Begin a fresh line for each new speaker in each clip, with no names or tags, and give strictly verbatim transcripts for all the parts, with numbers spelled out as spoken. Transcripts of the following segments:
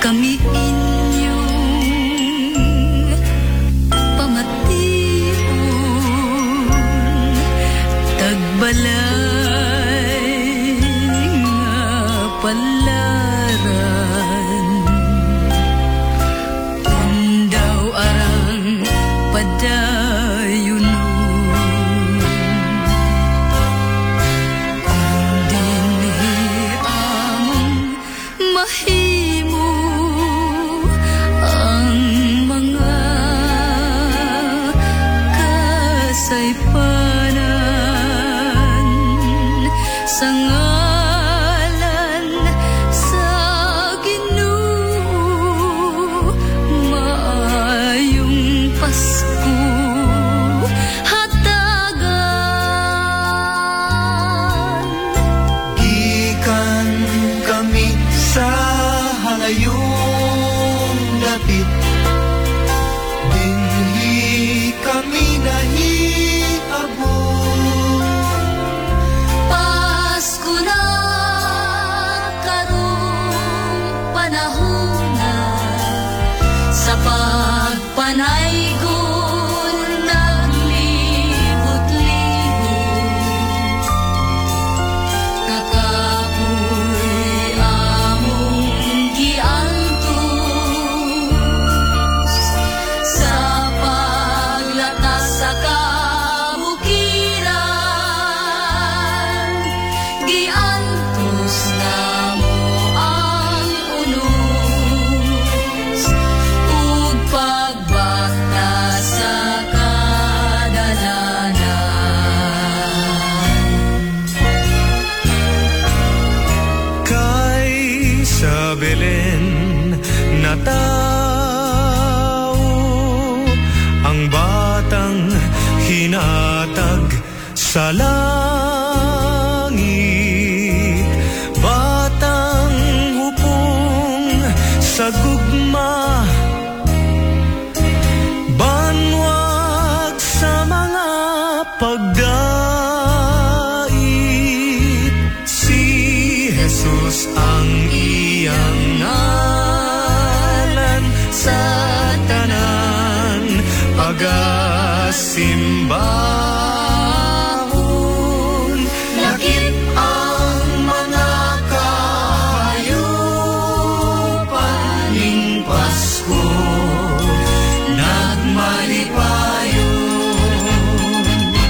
kami inyong pamatiun, tagbalay nga palaran, undaw arang padayon. Mahimo ang mga kasaypanan sa ngalan sa Ginoo. Maayong Pasko hatagan,
gikan kami sa halayong dapit, dinhi kami nahiabot.
Pasko na karong panahon na, sa pagpanaygon naglibot-libot, kakapoy among giantos sa paglatas sa kabukiran. Giantos namo ang unos ug pagbakta sa kadalanan.
Kay sa Belen natao ang batang hinatag sa langit, batang hupong sa gugma, banwag sa mga pagdait. Si Jesus ang iyang ngalan, sa tanan pagasimbahon. Lakip ang mga kahayupan ning Pasko, nagmalipayon.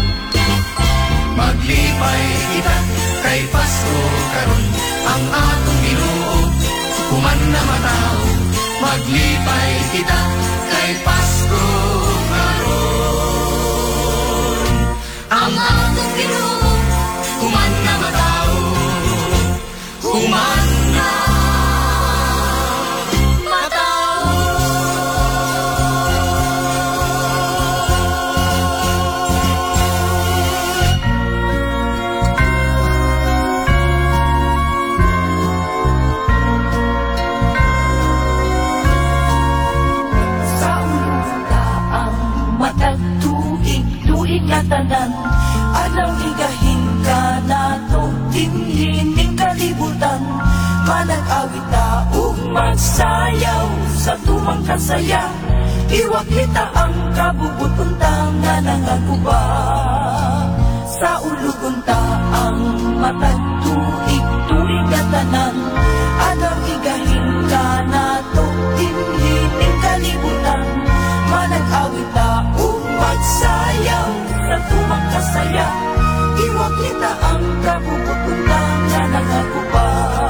Maglipay kita kay Pasko karon, ang atong Ginoo human na mataw. Maglipay kita kay Pasko karon, ang atong Ginoo human na mataw, human na mataw.
Sa ulunda ang matag tuig, tuig nga tanan, alaw higahin ka nato, dinhining kalibutan. Manag-awit ta ug magsayaw sa tumang kasaya, iwag kita ang kabubutuntang nga nangaguba. Sa ulugon ta ang matag tuig, tuig nga tanan, alaw higahin ka nato, dinhining kalibutan. Manag-awit ta ug magsayaw sa tumang kasaya, iwag kita ang kabubutuntang nga nangaguba.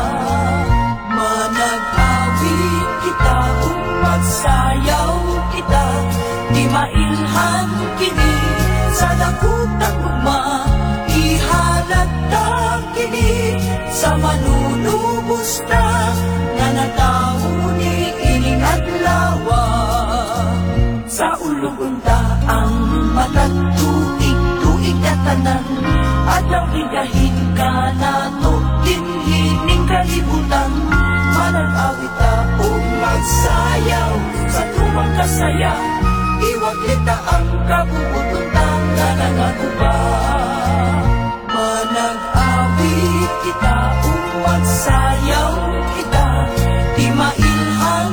Manag-awit kita ug magsayaw kita, di mailhan kini sa dakutang gugma. Ihalata kini sa manunubos na, nga natawo ni ining adlawa. Sa ulugon ta ang matag tuig, tuig nga tanan, adlaw higahin ka nato, dinhining kalibutan. Manag-awit ta ug magsayaw sa tumang kasaya, iwag kita ang kabubutuntang nga nangaguba. Manag-awit kita ug magsayaw kita, di mailhan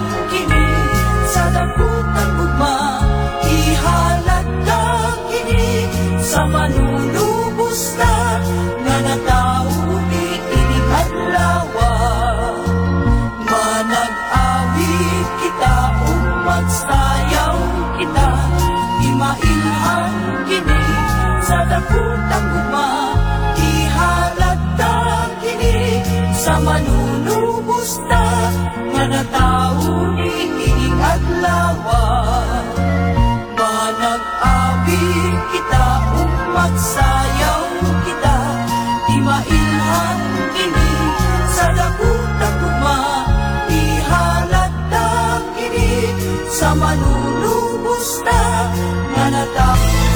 dakutang guma, ihalata kini sa manunubos ta, nga natao ni ining adlawa. Manag-abig kita ug magsayaw kita, di mailhan kini sa dakutang guma, ihalata kini sa manunubos ta, nga natao.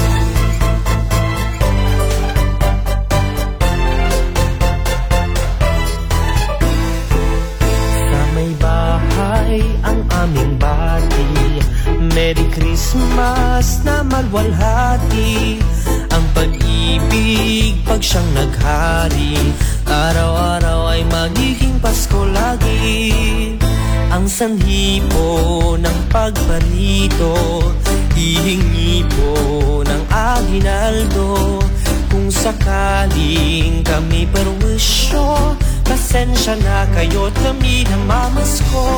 Ang aming bati, Merry Christmas na malwalhati. Ang pag-ibig pag siyang naghari, araw-araw ay magiging Pasko lagi. Ang sanhi po ng pagparito, hihingi po ng aginaldo. Kung sakaling kami perwisyo, pasensya na kayo't kami namamasko.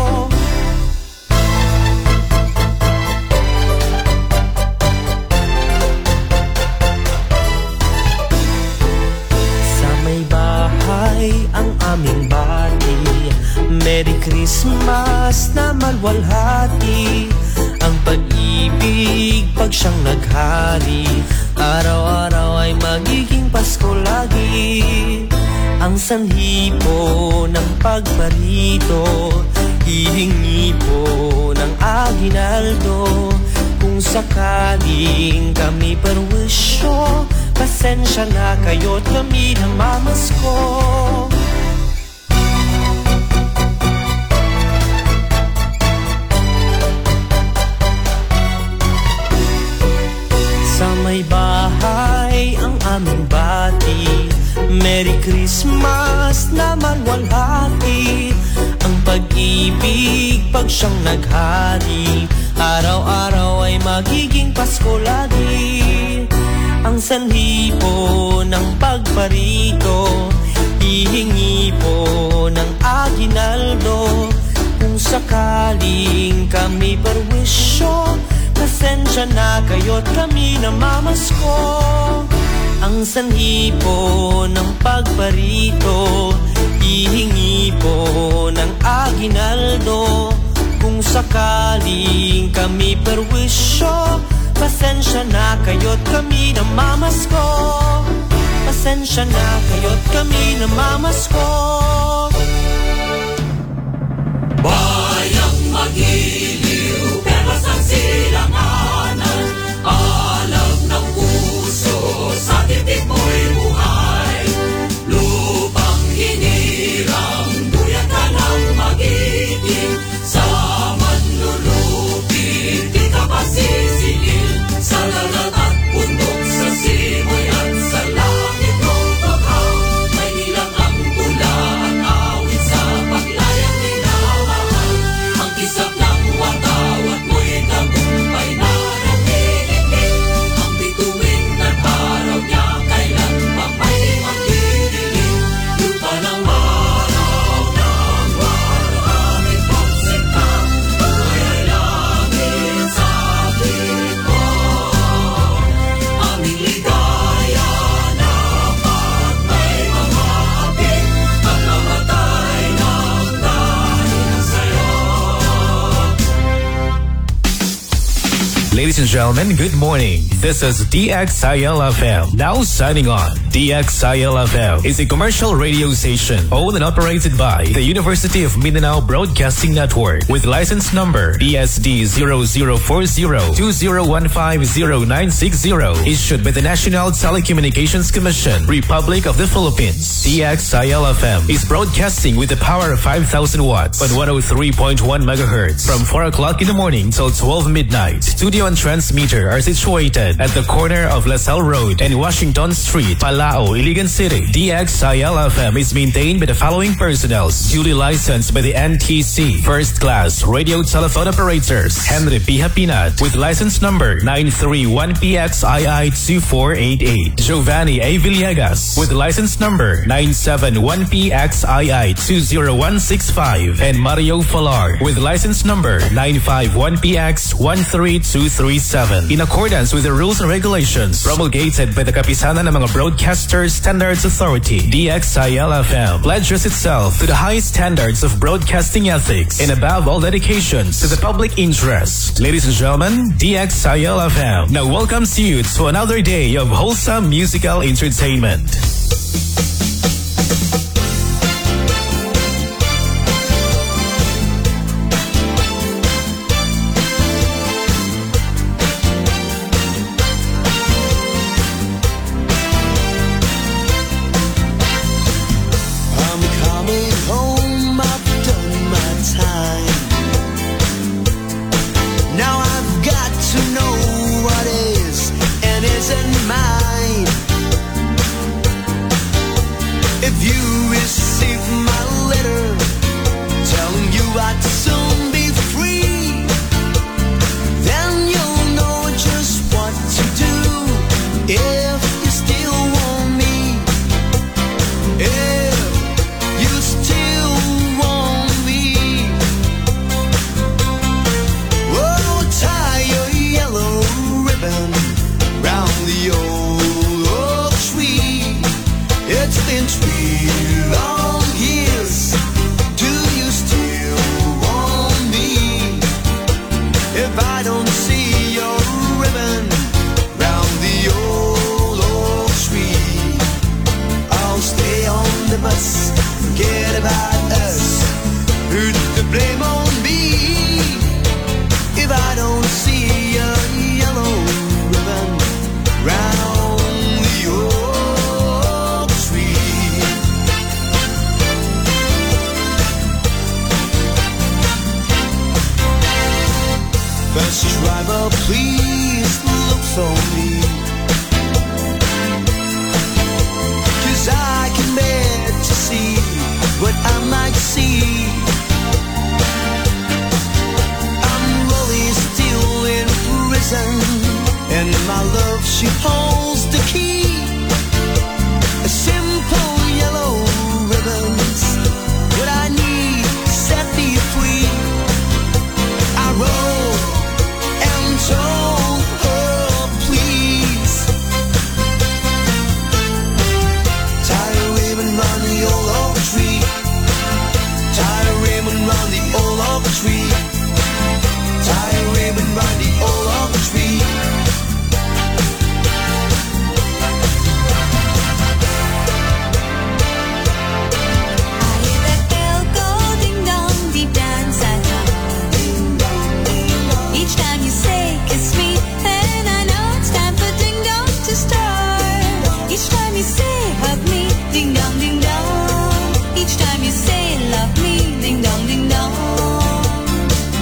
Sa may bahay ang aming bati, Merry Christmas na malwalhati. Ang pag-ibig pag siyang naghari, araw-araw ay magiging Pasko lagi. Ang sanhi po ng pagparito, hihingi po ng aginaldo. Kung sakaling kami perwisyo, pasensya na kayo't kami namamasko. Sa may bahay ang aming bati, Merry Christmas na malwalhati. Ang pag-ibig pag siyang naghari, araw-araw ay magiging Pasko lagi. Ang sanhi po ng pagparito, hihingi po ng aginaldo. Kung sakaling kami perwisyo, pasensya na kayo't kami namamasko. Ang sanhi po ng pagparito, hihingi po ng aginaldo. Kung sakaling kami perwisyo, pasensya na kayo't kami namamasko. Pasensya na kayo't kami namamasko.
Bayang magiliw, pero sa silanganan, alam ng puso, sa titik mo'y buhay. Lupang hinirang, duyan ka ng magiting, sa manlulupit, di ka masisingil. Sa dagat at bundok, sa simoy at sa langit mong paghaw, may nilang ang tula at awit sa paglayang minamahal. Ang kisap ng watawat mo'y tagumpay na nakikinig. Ang bituin at araw niya kailan pa may magdidilim. Lupa ng araw ng waro aming pagsinta, ay langit sa pilit mo. Aming ligaya na pag may mga apit, at namatay ng dahil sa'yo.
Ladies and gentlemen, good morning. This is D X I L F M. Now signing on. D X I L F M is a commercial radio station owned and operated by the University of Mindanao Broadcasting Network with license number B S D zero zero four zero two zero one five zero nine six zero, issued by the National Telecommunications Commission, Republic of the Philippines. D X I L F M is broadcasting with the power of five thousand watts on one oh three point one megahertz from four o'clock in the morning till twelve midnight. Studio and transmitter are situated at the corner of LaSalle Road and Washington Street, Palao, Iligan City. D X I L F M is maintained by the following personnel, duly licensed by the N T C. First class radio telephone operators Henry P. Hapinat with license number nine three one P X I I two four eight eight. Giovanni A. Villegas with license number nine seven one P X I I two zero one six five. And Mario Falar with license number nine five one P X one three two three seven in accordance with the rules and regulations promulgated by the Kapisanan ng mga Broadcasters Standards Authority, D X I L F M, pledges itself to the highest standards of broadcasting ethics and above all dedications to the public interest. Ladies and gentlemen, D X I L F M now welcomes you to another day of wholesome musical entertainment.
Each time you say love me, ding dong, ding dong.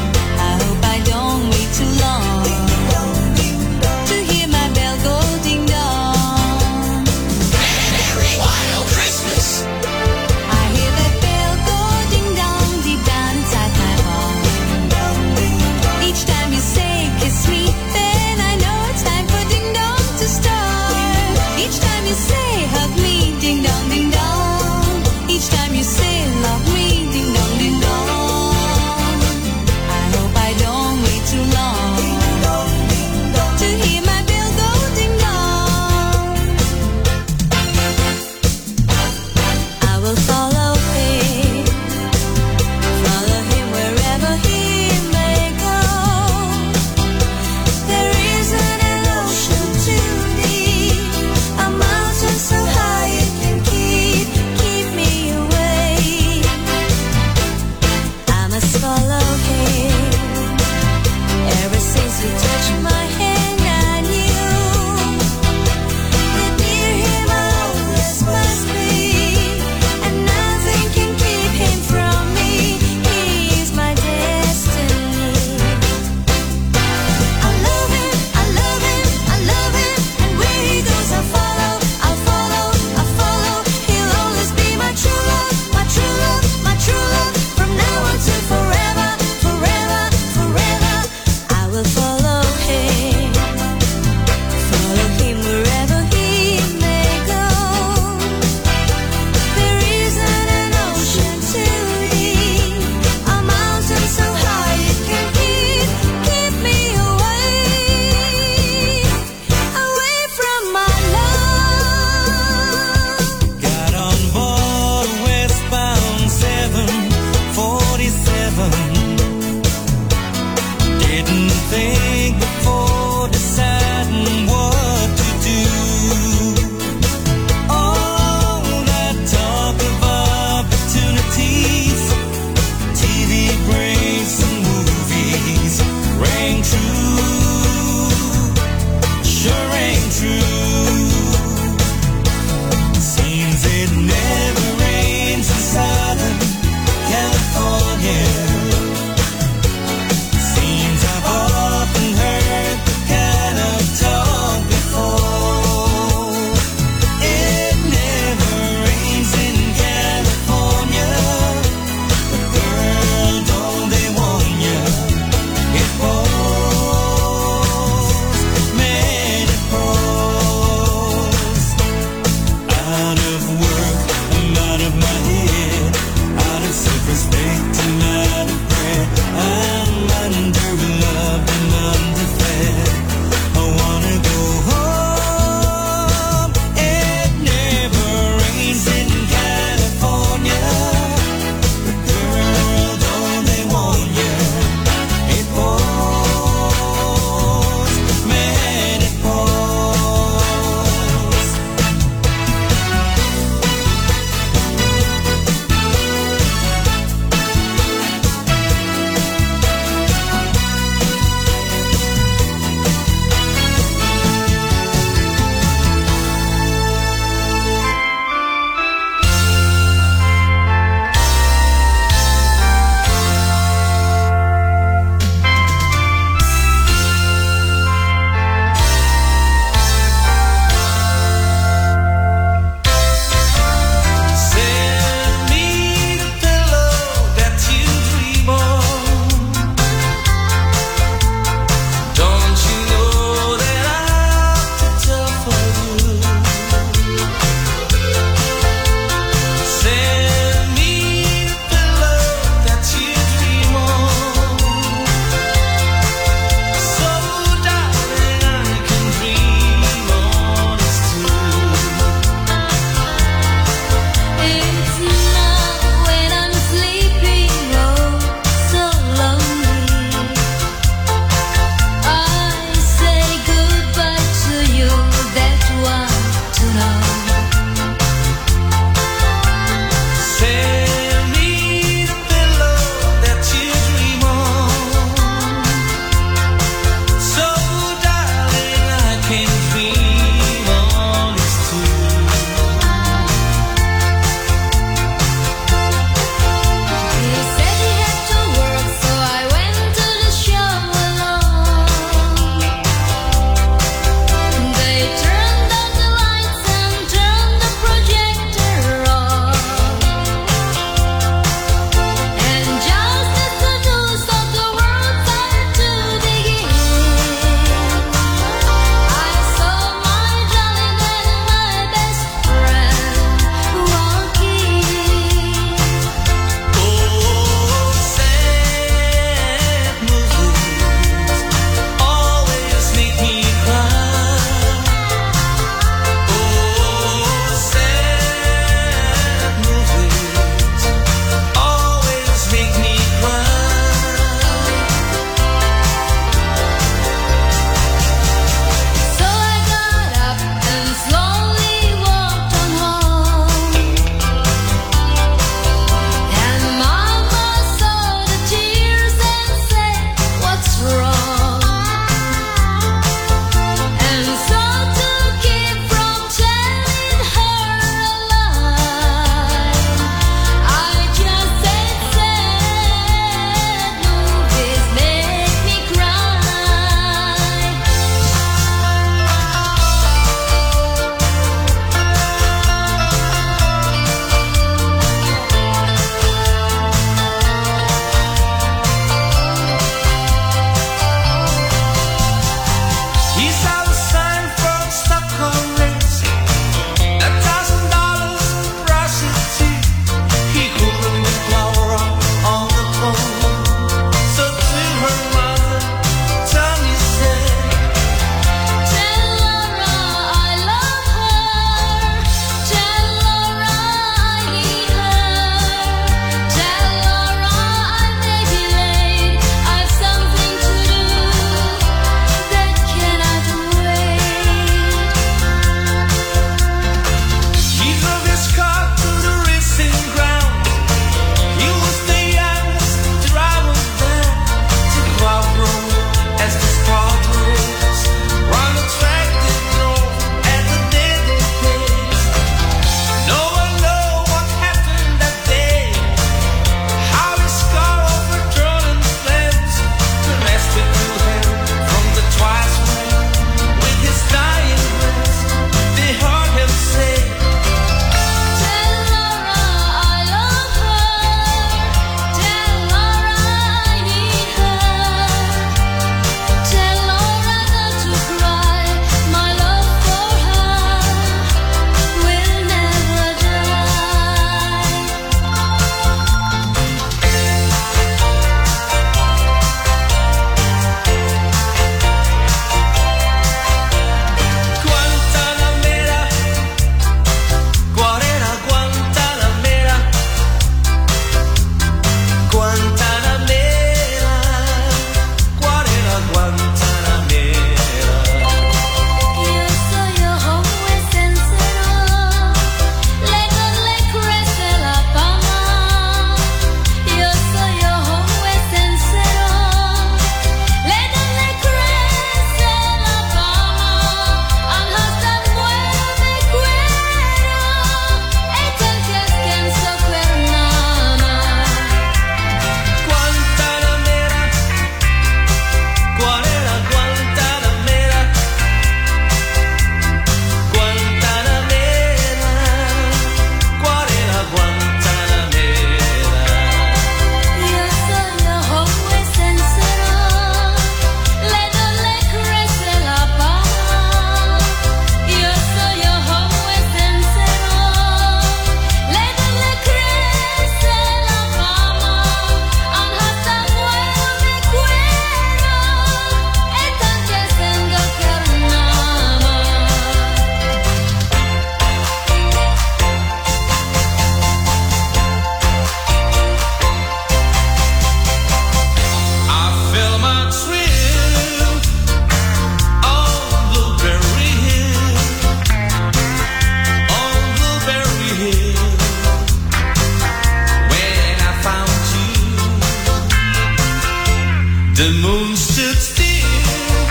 The moon stood still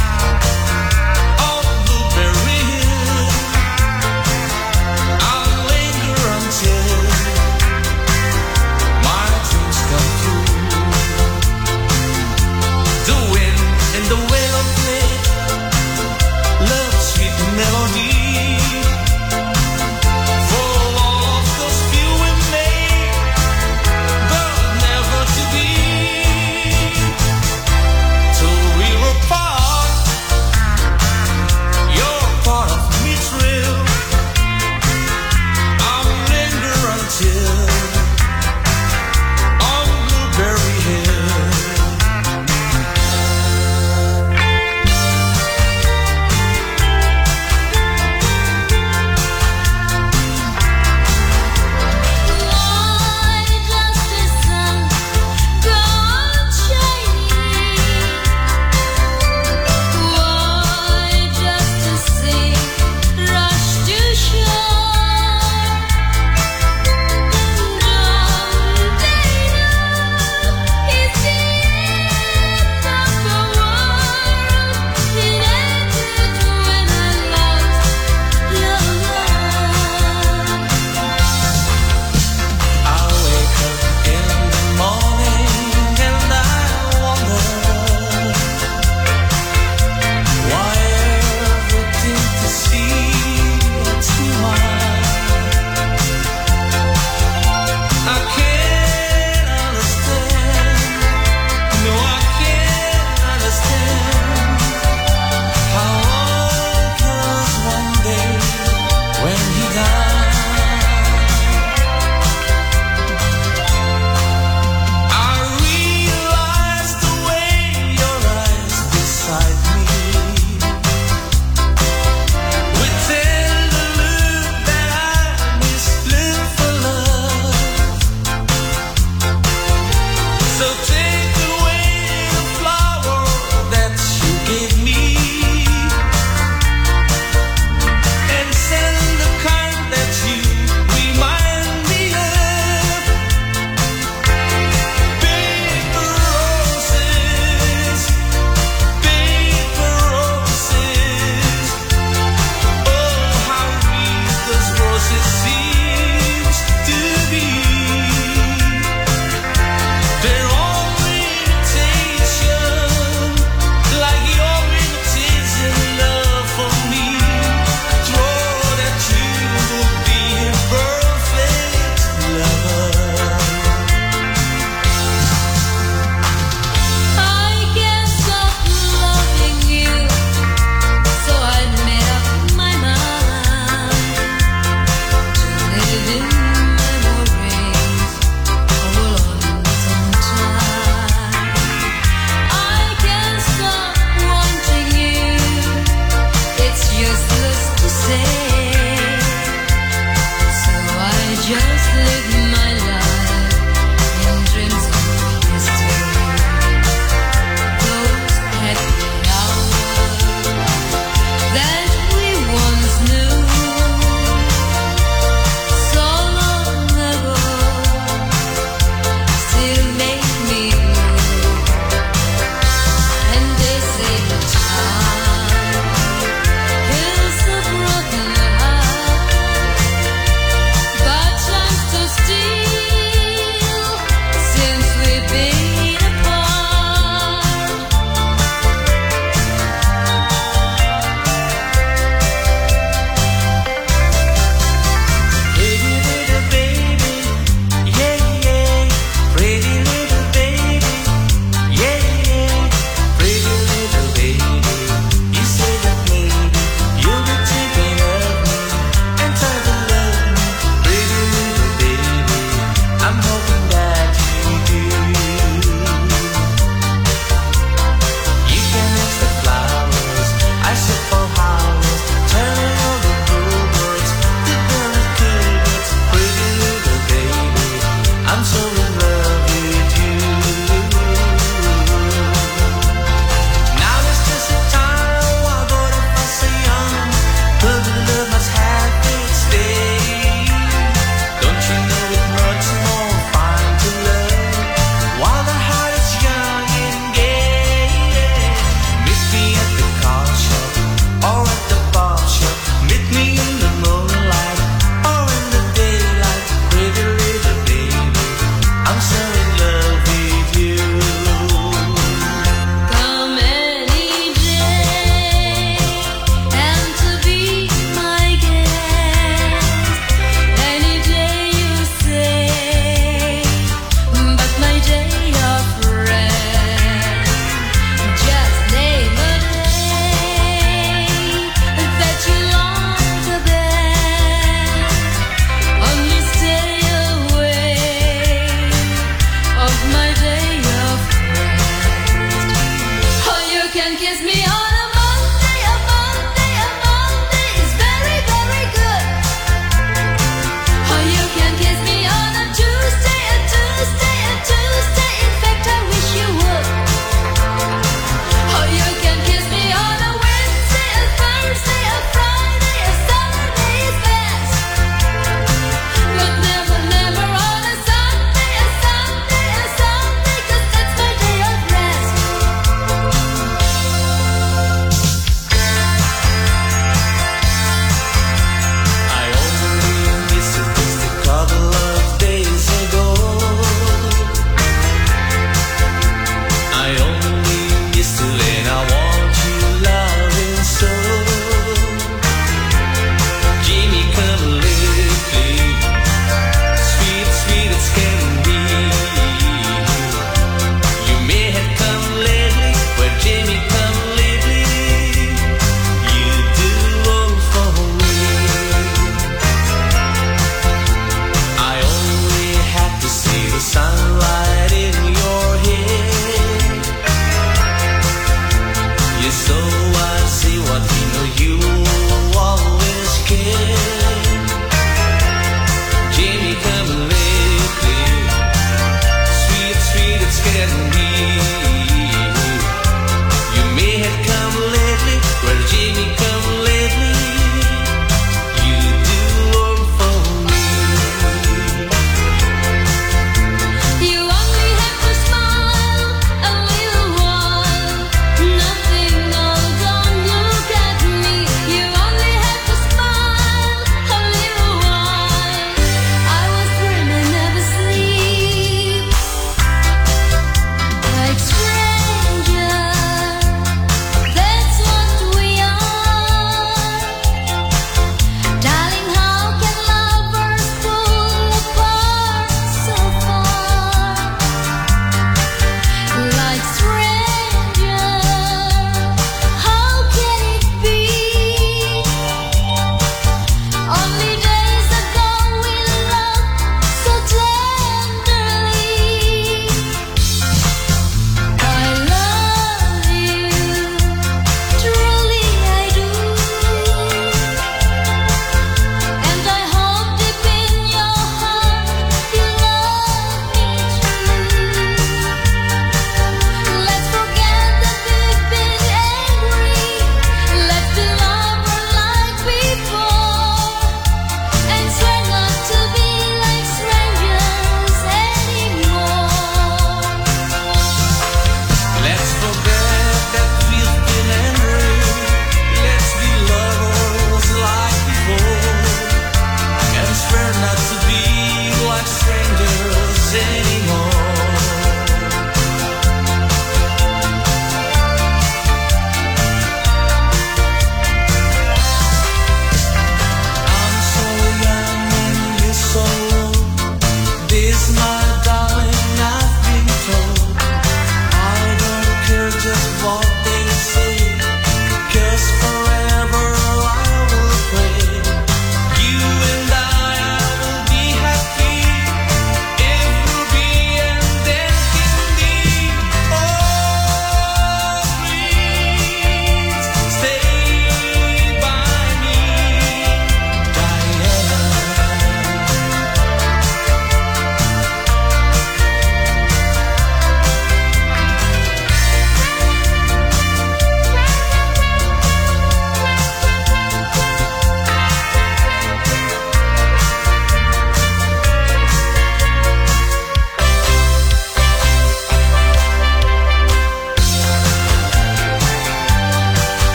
on Blueberry Hill. I'll linger until my dreams come true. The wind and the willow play love's sweet melody. We were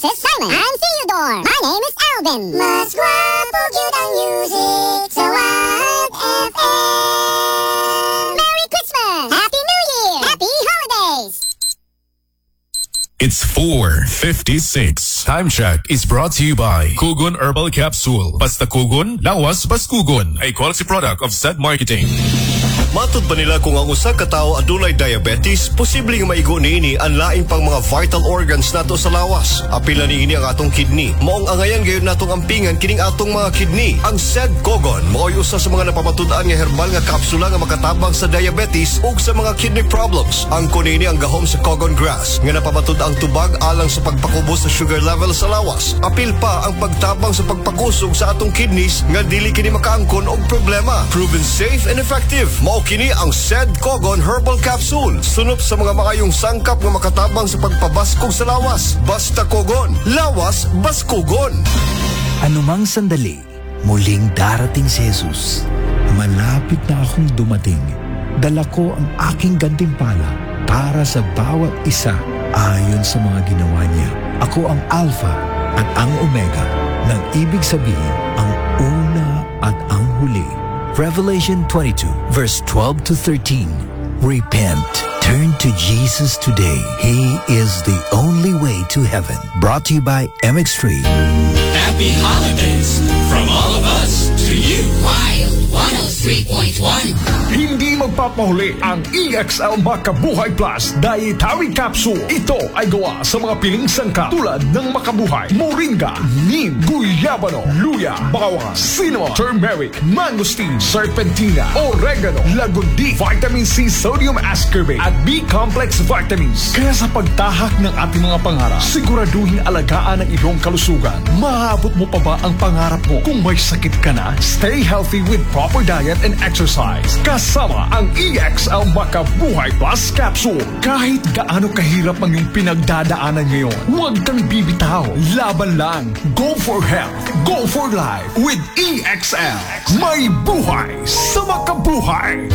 Missus Simon. I'm Theodore. My name is Alvin. Mas guwapo gyud ang music sa Wild F M. Merry Christmas! Happy New Year! Happy holidays!
It's four fifty-six. Time check is brought to you by Kugon Herbal Capsule. Basta Kugon, lawas bas Kugon. A quality product of Zed Marketing.
Matud ba nila kung ang usa ka tawo adunay diabetes, posibleng maigo niini ang lain pang mga vital organs nato sa lawas. Apil na niini ang atong kidney. Maong angayan gayon natong ampingan kining atong mga kidney. Ang Zed Kogon mao'y usa sa mga napamatud-an nga herbal nga kapsula nga makatabang sa diabetes ug sa mga kidney problems. Ang kunini ang gahom sa Kogon grass nga napamatud ang tubag alang sa pagpakubos sa sugar level sa lawas. Apil pa ang pagtabang sa pagpakusog sa atong kidneys nga dili kini makaangkon og problema. Proven safe and effective. Mao kini ang Zed Kogon Herbal Capsule. Sunop sa mga makayong sangkap nga makatabang sa pagpabaskog sa lawas. Basta Kogon, lawas baskogon.
Anumang sandali, muling darating si Jesus. Malapit na akong dumating. Dala ko ang aking gantimpala para sa bawat isa ayon sa mga ginawa niya. Ako ang Alpha at ang Omega, nang ibig sabihin ang una at ang huli. Revelation twenty-two, verse twelve to thirteen. Repent. Turn to Jesus today. He is the only way to heaven. Brought to you by M X three.
Happy holidays from all of us to you.
Wild one oh three point one.
Hindi magpapahuli ang E X L Makabuhay Plus Dietary Capsule. Ito ay gawa sa mga piling sangkap tulad ng Makabuhay, Moringa, Neem, Guyabano, Luya, Bawang, Cinnamon, Turmeric, Mangosteen, Serpentina, Oregano, Lagundi, Vitamin C, Sodium Ascorbate at B-Complex Vitamins. Kaya sa pagtahak ng ating mga pangarap, siguraduhin alagaan ang iyong kalusugan. Maabot mo pa ba ang pangarap mo? Kung may sakit ka na, stay healthy with proper diet and exercise. Kasama ang E X L Makabuhay Plus Capsule. Kahit gaano kahirap ang iyong pinagdadaanan ngayon, huwag kang bibitaw. Laban lang. Go for health. Go for life with E X L. May buhay sa makabuhay.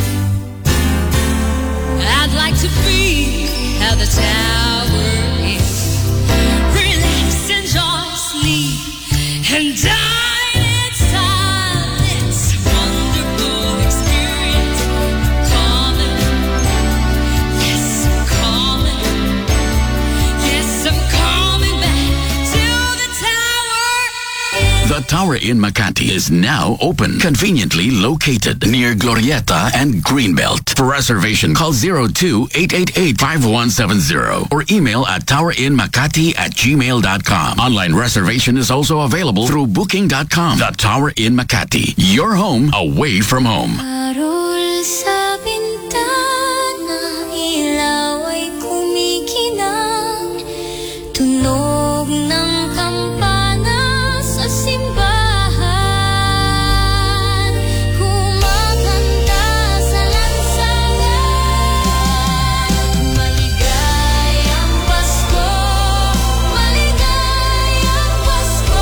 I'd like to be how the tower is. Relax, enjoy, sleep, and die in silence. Wonderful experience. Calling. Yes, I'm calling. Yes, I'm coming back to the tower.
The Tower in Makati is now open, conveniently located near Glorieta and Greenbelt. For reservation, call zero two eight eight eight five one seven zero or email at towerinmakati at gmail dot com. Online reservation is also available through booking dot com. The Tower in Makati, your home away from home.
Parol sa bintana, ilaw ay kumikinang. Tunog ng kampana sa simbahan. Kumakanta sa lansangan. Maligayang Pasko, maligayang Pasko.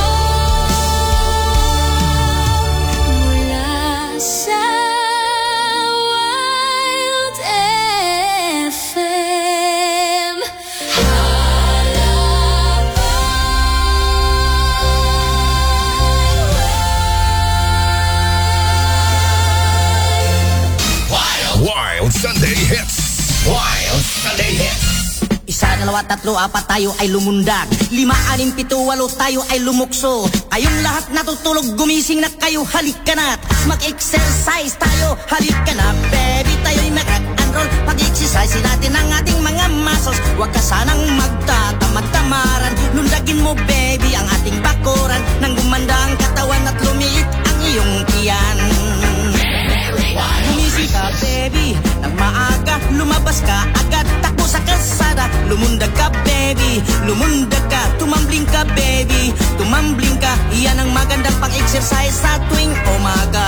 Mula sa Wild F M.
Wild Sunday Hits.
Wild Sunday Hits.
Isa, dalawa, tatlo, apat tayo ay lumundag. Lima, anim, pito, walo tayo ay lumukso. Kayong lahat natutulog, gumising na kayo, halika na. Mag-exercise tayo, halika na. Baby, tayo'y mag-rock-and-roll. Pag-exercise natin ang ating mga muscles. Huwag ka sanang magtatamad-tamaran. Lundagin mo, baby, ang ating bakuran. Nang gumanda ang katawan at lumiit ang iyong tiyan. Gumising ka, baby, nang maaga, lumabas ka agad, takbo sa kalsada, lumundag ka, baby, lumundag ka, tumambling ka, baby, tumambling ka, iyan ang magandang pang-exercise sa tuwing umaga.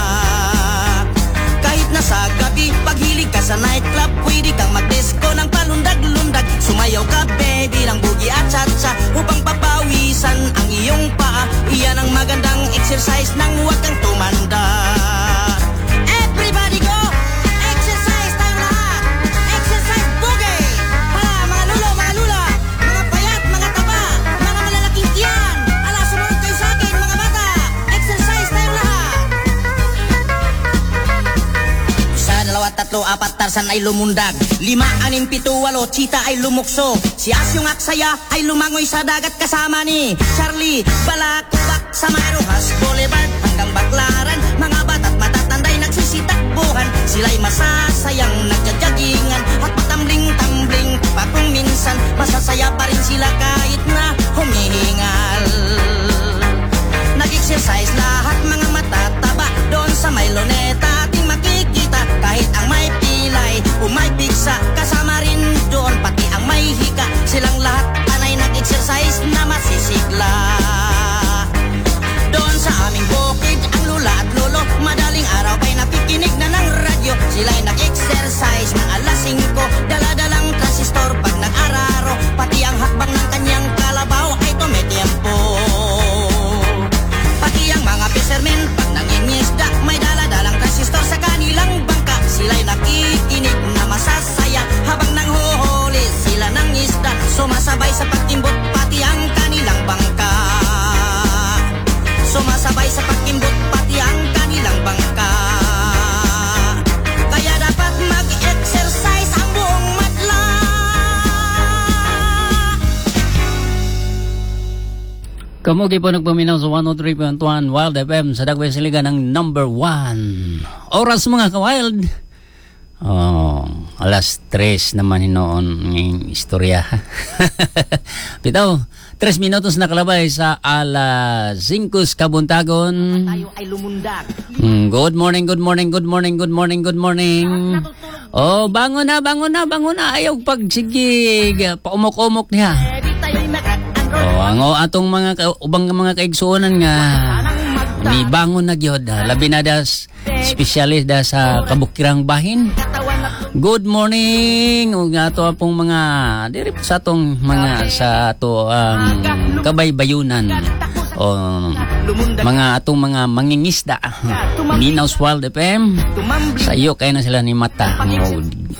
Kahit nasa gabi, paghilig ka sa nightclub, pwede kang mag-disco ng palundag-lundag, sumayaw ka, baby, ng boogie at cha-cha, upang papawisan ang iyong paa, iyan ang magandang exercise nang huwag kang tumanda. Everybody go! Exercise tayo lahat! Exercise boogie! Hala, mga lulo, mga lula, mga payat, mga taba, mga tatlo, apat, Tarsan ay lumundag. Lima, anim, pito, walo, Chita ay lumukso. Si Asyong Aksaya ay lumangoy sa dagat kasama ni Charlie Balakubak sa Maruhas Boulevard hanggang Baklaran. Mga bata't matatanday nagsisitakbuhan, sila'y masasayang nagjajagingan at patambling-tambling pa kung minsan. Masasaya pa rin sila kahit na humihingal. Nag-exercise lahat mga matataba doon sa may luneta ating makikita. Kahit ang may pilay o may pigsa, kasama rin doon pati ang may hika. Silang lahat anay nag-exercise na masisigla. Doon sa aming bukid ang lula at lolo, madaling araw ay nakikinig na ng radyo. Sila'y nag-exercise ng alas singko, daladalang transistor pag nag-araro. Pati ang hakbang ng kanyang kalabaw ay tumitiempo. Pati ang mga fishermen pag nangingisda, may daladalang transistor sa kanilang bangka. Sila'y nakikinig na masasaya habang nanghuhuli sila ng isda. Sumasabay sa pagkimbot pati ang kanilang bangka. Sumasabay sa pagkimbot pati ang kanilang bangka. Kaya dapat mag-exercise ang buong madla.
Kamugi po nagpaminaw sa one oh three point one Wild F M sa Dagway Siligan ng number one. Oras mga ka-Wild. Oh, alas tres naman hinoon ng istorya. Bitaw, tres minutos na kalabay sa alas singkos kabuntagon.
Tayo ay lumundag.
Mm, good morning, good morning, good morning, good morning, good morning. Oh, bangon na, bangon na, bangon na. Ayaw pagsigig. Paumok-umok niya. Oh, ang atong mga ka- ubang mga kaigsuonan nga ni bangon na gyud, labi na das specialist da sa kabukirang bahin. Good morning ug ato pong mga diri po sa atong mga sa ato um, kabaybayunan o mga atong mga mangingisda. Minaw Wild F M sayo kay na sila ni mata o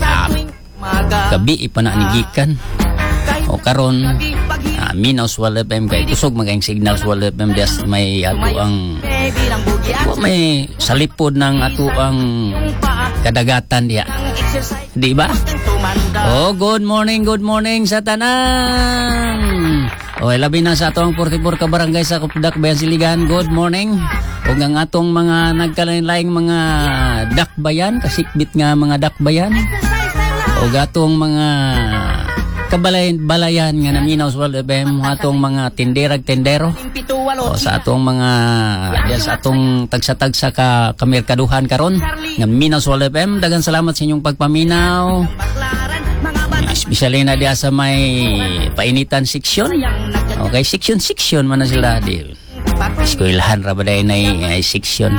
gabi pa na nigikan o karon uh, Minaw Wild F M kay kusog magaing signal Wild F M des may ato ang may salipod ng ato ang kadagatan diya, di ba? Oh, good morning, good morning sa tanan. Oh, labi na sa atong forty-four ka barangay sa Kupdak Bayan Siligan. Good morning. Ug ang atong mga nagkalain-laing mga dakbayan, kasikbit nga mga dakbayan. Ug atong mga kabalayan-balayan nga naminaw sa Wild F M, atong mga tinderag-tendero. O sa atong mga diyan sa atong tagsa-tagsa ka kamerkaduhan karon nga minaw sa Wild F M, daghang salamat sa inyong pagpaminaw. Especially na diya sa may painitan section. Okay, section section man na sila di. Eskwelahan ra ba dai na section.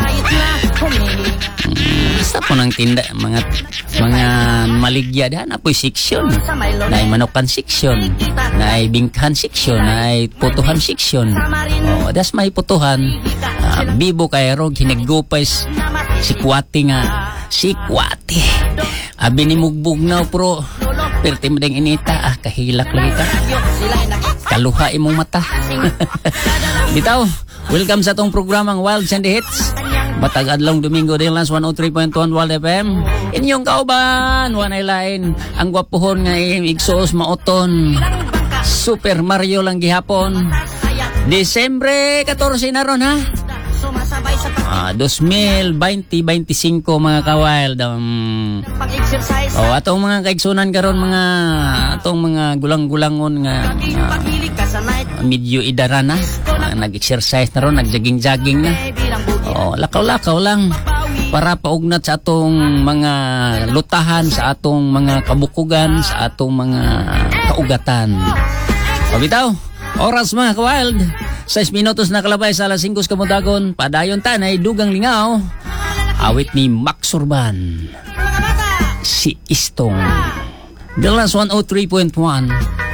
Basta po ng tinda, mga mga maligya diyan na po section. Na manukan section, na bingkan section, na putuhan section. Oh, das may putuhan. Uh, bibo kay ro ginagupay si Kwati nga. Si Kwati. Abi ni mugbog na pro. Perti mo ding inita, ah, kahilak lagi ka. Kaluha imong mata. Bitaw, welcome sa tong programang Wild and Hits. Matag adlong Domingo din last one oh three point one Wild F M. Inyong kauban, wanay lain ang gwapuhon nga igsuos maoton. Super Mario lang gihapon. Disyembre fourteen na ron ha. Ah, twenty twenty-five mga ka-Wild. Um, oh, atong mga kaigsunan karon mga atong mga gulang-gulangon nga uh, medyo idara na. Uh, nag-exercise na ron, nag-jogging-jogging na. Oh, lakaw-lakaw lang para paugnat sa atong mga lutahan, sa atong mga kabukugan, sa atong mga kaugatan. O bitaw, oras mga ka-Wild. Sais minutos na kalabay sa alas singkos kamuntagon. Padayon tanay, dugang lingaw. Awit ni Max Urban. Si Istong. The last one oh three point one.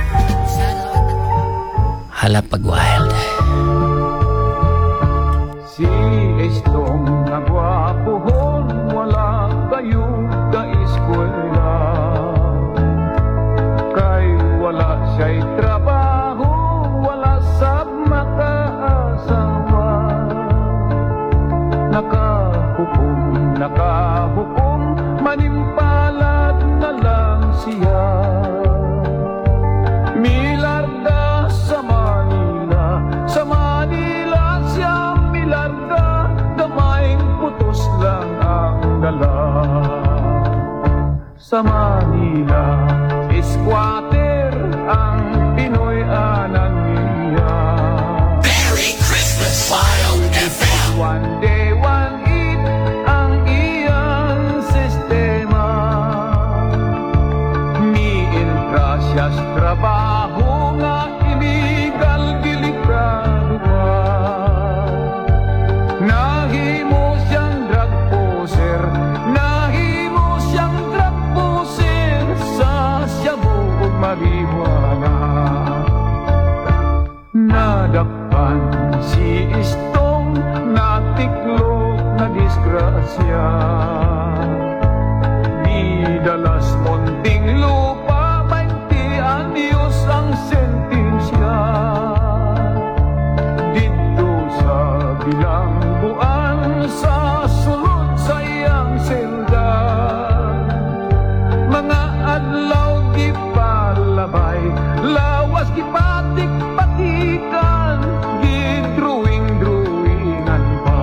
Halapag Wild.
Si Istong na gwapuhon, wala kayo ka-eskwela. Kay wala siya'y trabaho, wala sa makaasawa. Nakahukom, nakahukom, manimpa Apan si istong natiklop na disgrasya, di dalas konting lupa, bainti anyos ang sentensya. Dito sa bilangguan, sa sulod sa iyang selda, mga adlaw gipalabay, lawas gipatik-patikan, gidruing-druingan pa.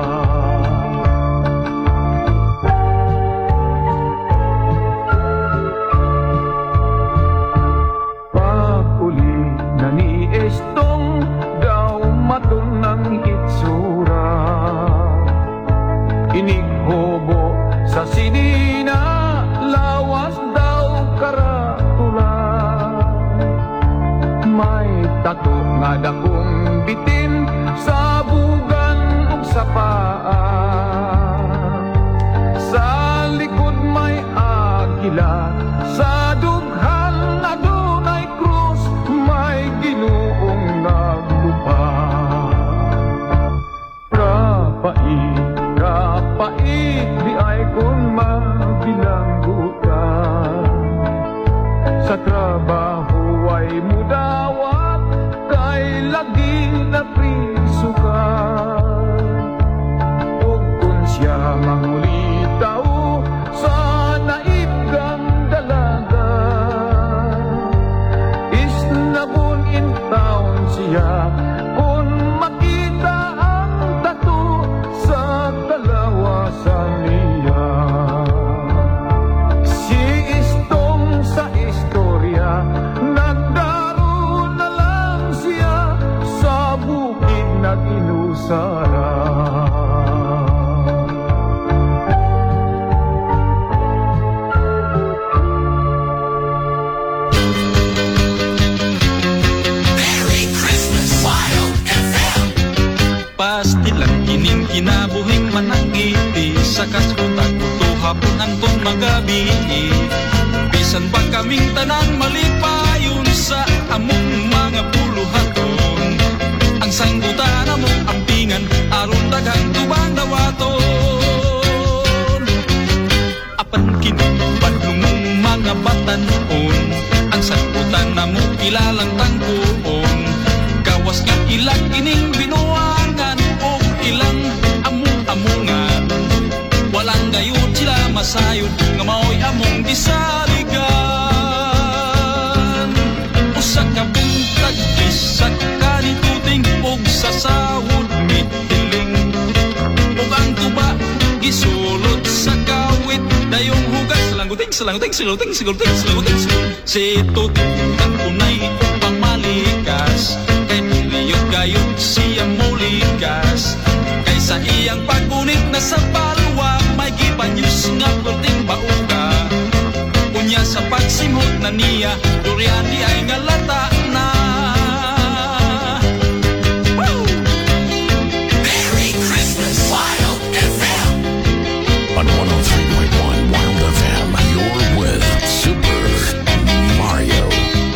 Papuli na ni Estong daw matun ng itsura, inighobo sa sinina, lawas daw karatula. May tato nga dakong bitin sa bugan ug sa paa, sa likod may agila, sa dughan adunay krus, may Ginoong naglupa. Kapait, kapait, di ay kung mabilanggutan, sa trabaho ay mudawat, kay lagi na priso ka. Ug kung siya mangulitaw sa naibgang dalaga, isnabon in town siya, kung makita ang tato sa kalawasan niya. Si Istong sa istorya, nagdaro na lang siya, sa bukid nag-inusara.
Merry Christmas, Wild F M.
Pastilan kining kinabuhing manangiti, sa kaskutan kuto hapon hangtong magabi. Bisan pa kaming tanan malipayon sa among mga buluhaton, ang sanggutan among ampingan aron daghang tubang dawaton. Apan kining padlungong mga batanon, ang sanggutan namo kilalang tangkuon, gawas nga ilang kining binuangan o ilang among-amungan. Walang gayud sila masayod, nga mao'y among disaligan. Usa ka buntag isa ka nituting, ug sa sahod mitiling, ug ang tuba gisulod sa kawit, dayong hugas salanguting salanguting siluting siluting siluting si tuting ang kunay pamalikas, kay piliyot gayud siya mulikas, kay sa iyang pagunit na sa balwa, may gipanyus nga perting bauga. Unya sa pagsimhot na niya, durian di ay ngalata na. Woo!
Merry Christmas, Wild F M. On one oh three point one Wild F M, you're with Super Mario.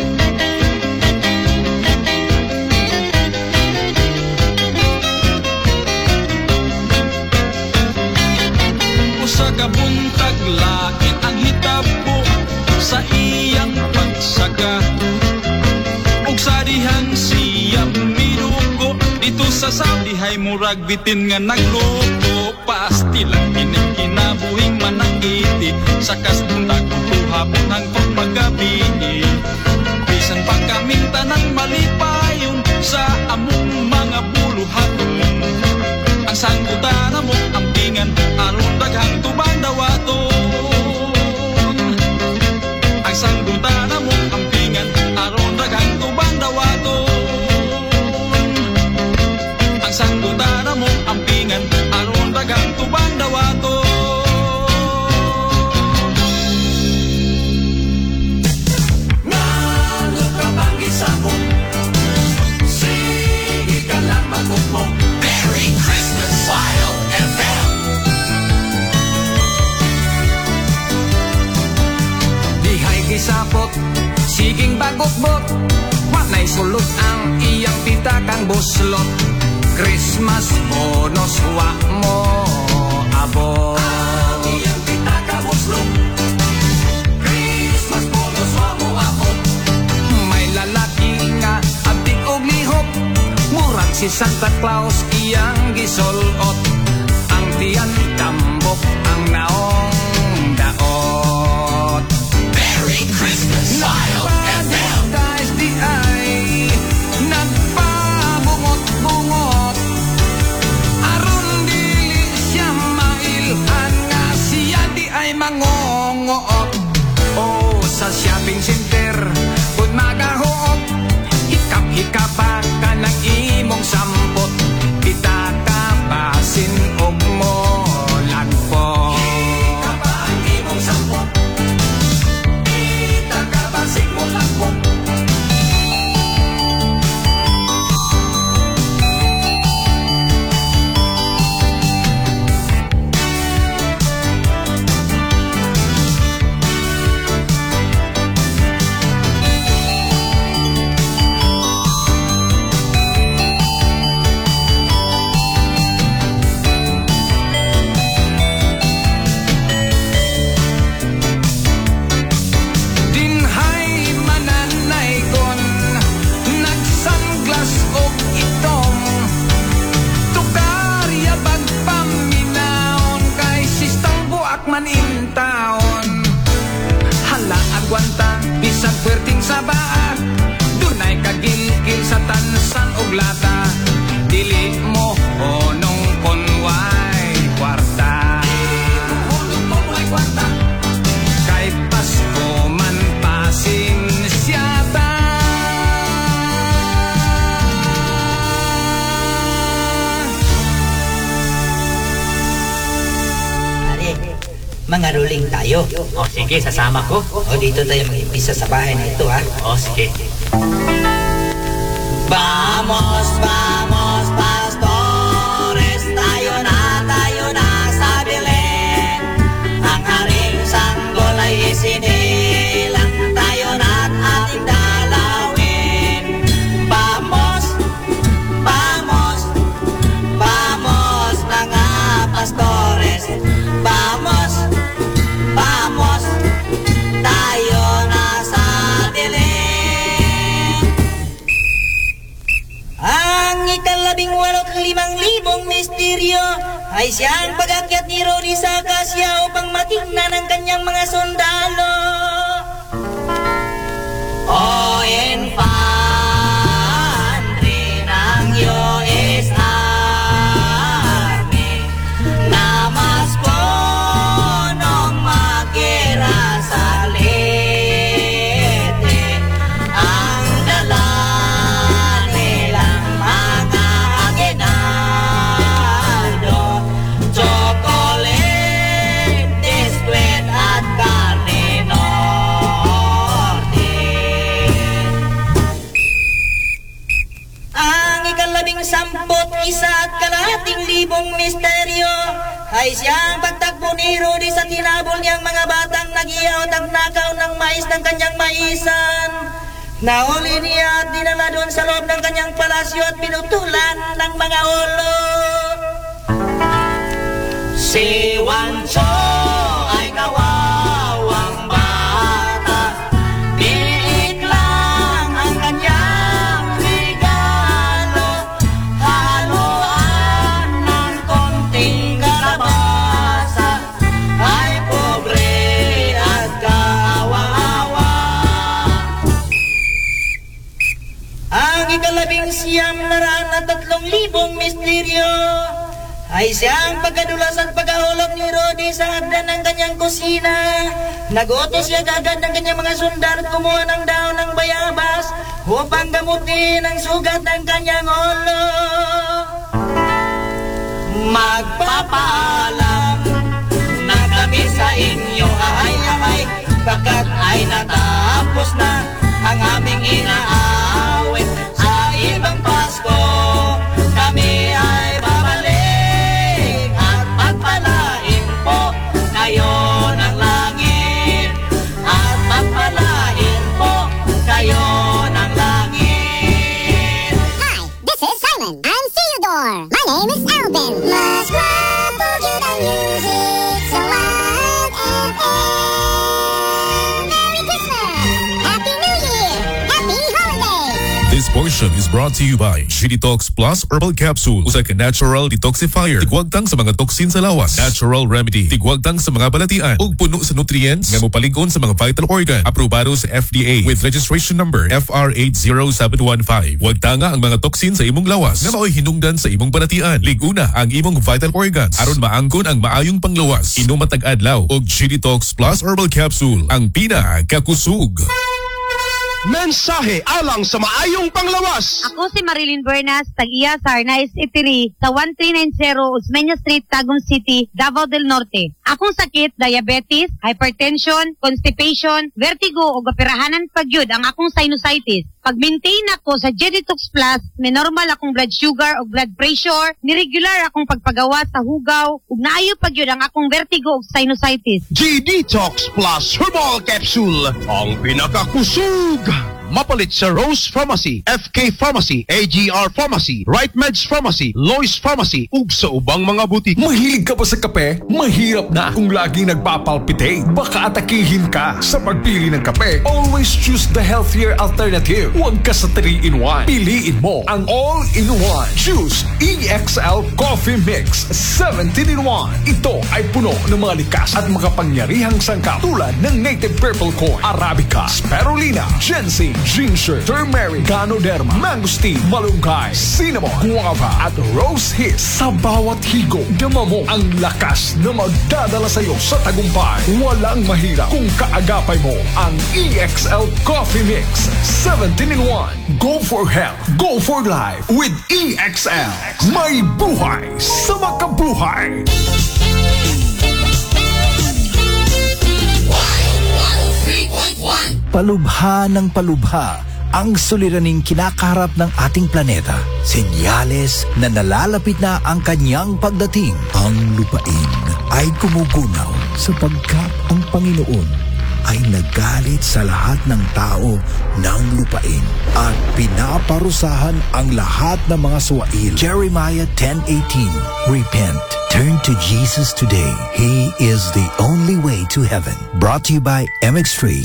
Usa ka buntag lain ang hitabo sa iyang pagsaka, ug sa dihang siya minugo, dito sa sabihay murag bitin nga nagluko. Pastilan kining kinabuhing manangiti, sa kasbuntag hapon hangtong magabi. Bisan pa kaming tanang malipayon sa among mga buluhaton, ang sanggutan among ampingan aron daghang tubang dawaton. Ang sanggutan among ampingan aron daghang tubang dawaton. Ang sanggutan among ampingan aron daghang tubang dawaton.
Nganod ka bang gisabot,
kita kang buslot, Christmas bonus wa mo abot.
Iyang kita ka buslot, Christmas bonus wa mo abot.
May lalaki nga abdig og lihok, murag si Santa Claus iyang gisulot. Ang tiyan tambok ang naong daot.
Merry Christmas, Sayo F M.
Guys, di ay nagpabungot-bungot, aron dili siya mailhan nga siya di ay mangongoot. O sa shopping center kung magahoot, hikap-hikapa ka ng imong sampot, kita ka basin og mo lagpo.
Hikapa ang imong sampot, kita ka basin mo lagpo.
Bisag puwerting sa baa, dunay kagilgil sa tansan og lata. Dili mo honong konway kwarta, kay Pasko man pasinsyata.
Mga ruling tayo.
O sige, sasama ko.
O dito tayo mag-impisa sa bahay na ito, ha?
O sige.
Vamos, vamos, pastores, tayo na, tayo na sa Belen. Ang haring sanggol ay isinilang, tayo na't ating dalawin. Vamos, vamos, vamos, mga pastores, vamos, vamos, tayo na sa Belen. Ang ikalabing walot limang libong misteryo ay siyang pag-akyat ni Rodi sa kasya upang matingnan ang kanyang mga sundalo. O infantry ng U S Army na mas punong makira sa lete, ang dala nilang mga aginaldo, chocolate, biskwit at karne norte. Ang ikalabing sampot isa at kalahating libong misteryo ay siyang pagtakbo ni Rudy sa tinabol niyang mga batang nag-iyaw at nakaw ng mais ng kanyang maisan. Nahuli niya at dinala doon sa loob ng kanyang palasyo at pinutulan ng mga ulo. Si Wancho ay kawawang bata, biik lang ang kanyang regalo, haluan ng konting kalabasa, ay pobre at kaawa-awa. Ang ikalabing siyam na raan at tatlong libong misteryo ay siyang pagkadulas at pagkahulog ni Rodi sa hagdan ng kanyang kusina. Nagutos siya agad ng kanyang mga sundalo at kumuha ng daon ng bayabas upang gamutin ang sugat ng kanyang ulo. Magpapaalam na kami sa inyo ay-ay, bakat ay natapos na ang aming inaawit. Sa ibang Pasko kami ay babalik at pagpalain po kayo ng langit, at pagpalain po kayo ng langit.
Hi, more. My name is Alvin. Mas guwapo gyud ang music sa Wild F M. Merry Christmas! Happy New Year! Happy Holidays!
This portion is brought to you by G Detox Plus Herbal Capsule. Usa ka natural detoxifier. Tigwagtang sa mga toksin sa lawas. Natural remedy. Tigwagtang sa mga balatian. Ug puno sa nutrients nga mopalig-on sa mga vital organ. Aprobado sa F D A with registration number F R eight zero seven one five. Wagtanga ang mga toksin sa imong lawas nga mao'y hinungdan sa imong balatian. Liguna ang imong vital organs aron maangkon ang maayong panglawas. Inom matag adlaw og G Detox Plus Herbal Capsule. Ang pinakakusog.
Mensahe alang sa maayong panglawas.
Ako si Marilyn Bernas, tag-iya sa Arnaiz Eatery sa one three nine zero Osmeña Street, Tagum City, Davao del Norte. Akong sakit, diabetes, hypertension, constipation, vertigo o operahanan pagyud ang akong sinusitis. Pag-maintain ako sa G Detox Plus, may normal akong blood sugar o blood pressure, niregular akong pagpagawa sa hugaw, ug naayo pagyud ang akong vertigo o sinusitis.
G Detox Plus Herbal Capsule, ang pinakakusog. Mapalit sa Rose Pharmacy, F K Pharmacy, A G R Pharmacy, Right Meds Pharmacy, Lois Pharmacy, ug sa ubang mga butik.
Mahilig ka ba sa kape? Mahirap na kung laging nagpapalpitate. Baka atakihin ka sa pagpili ng kape. Always choose the healthier alternative. Huwag ka sa three in one. Piliin mo ang all-in-one. Choose E X L Coffee Mix seventeen in one. Ito ay puno ng mga likas at makapangyarihang sangkap tulad ng native purple corn, Arabica, Spirulina, ginseng, ginger, turmeric, ganoderma, mangosteen, malunggay, cinnamon, guava, at rose hiss. Sa bawat higop, dama mo ang lakas na magdadala sa'yo sa tagumpay. Walang mahirap kung kaagapay mo ang E X L Coffee Mix seventeen in one. Go for health, go for life with E X L. May buhay sa makabuhay.
Palubha ng palubha ang suliraning kinakaharap ng ating planeta. Senyales na nalalapit na ang kanyang pagdating. Ang lupain ay gumugunaw sapagkat ang Panginoon ay nagalit sa lahat ng tao ng lupain at pinaparusahan ang lahat ng mga suwail. Jeremiah ten eighteen. Repent. Turn to Jesus today. He is the only way to heaven. Brought to you by M X Free.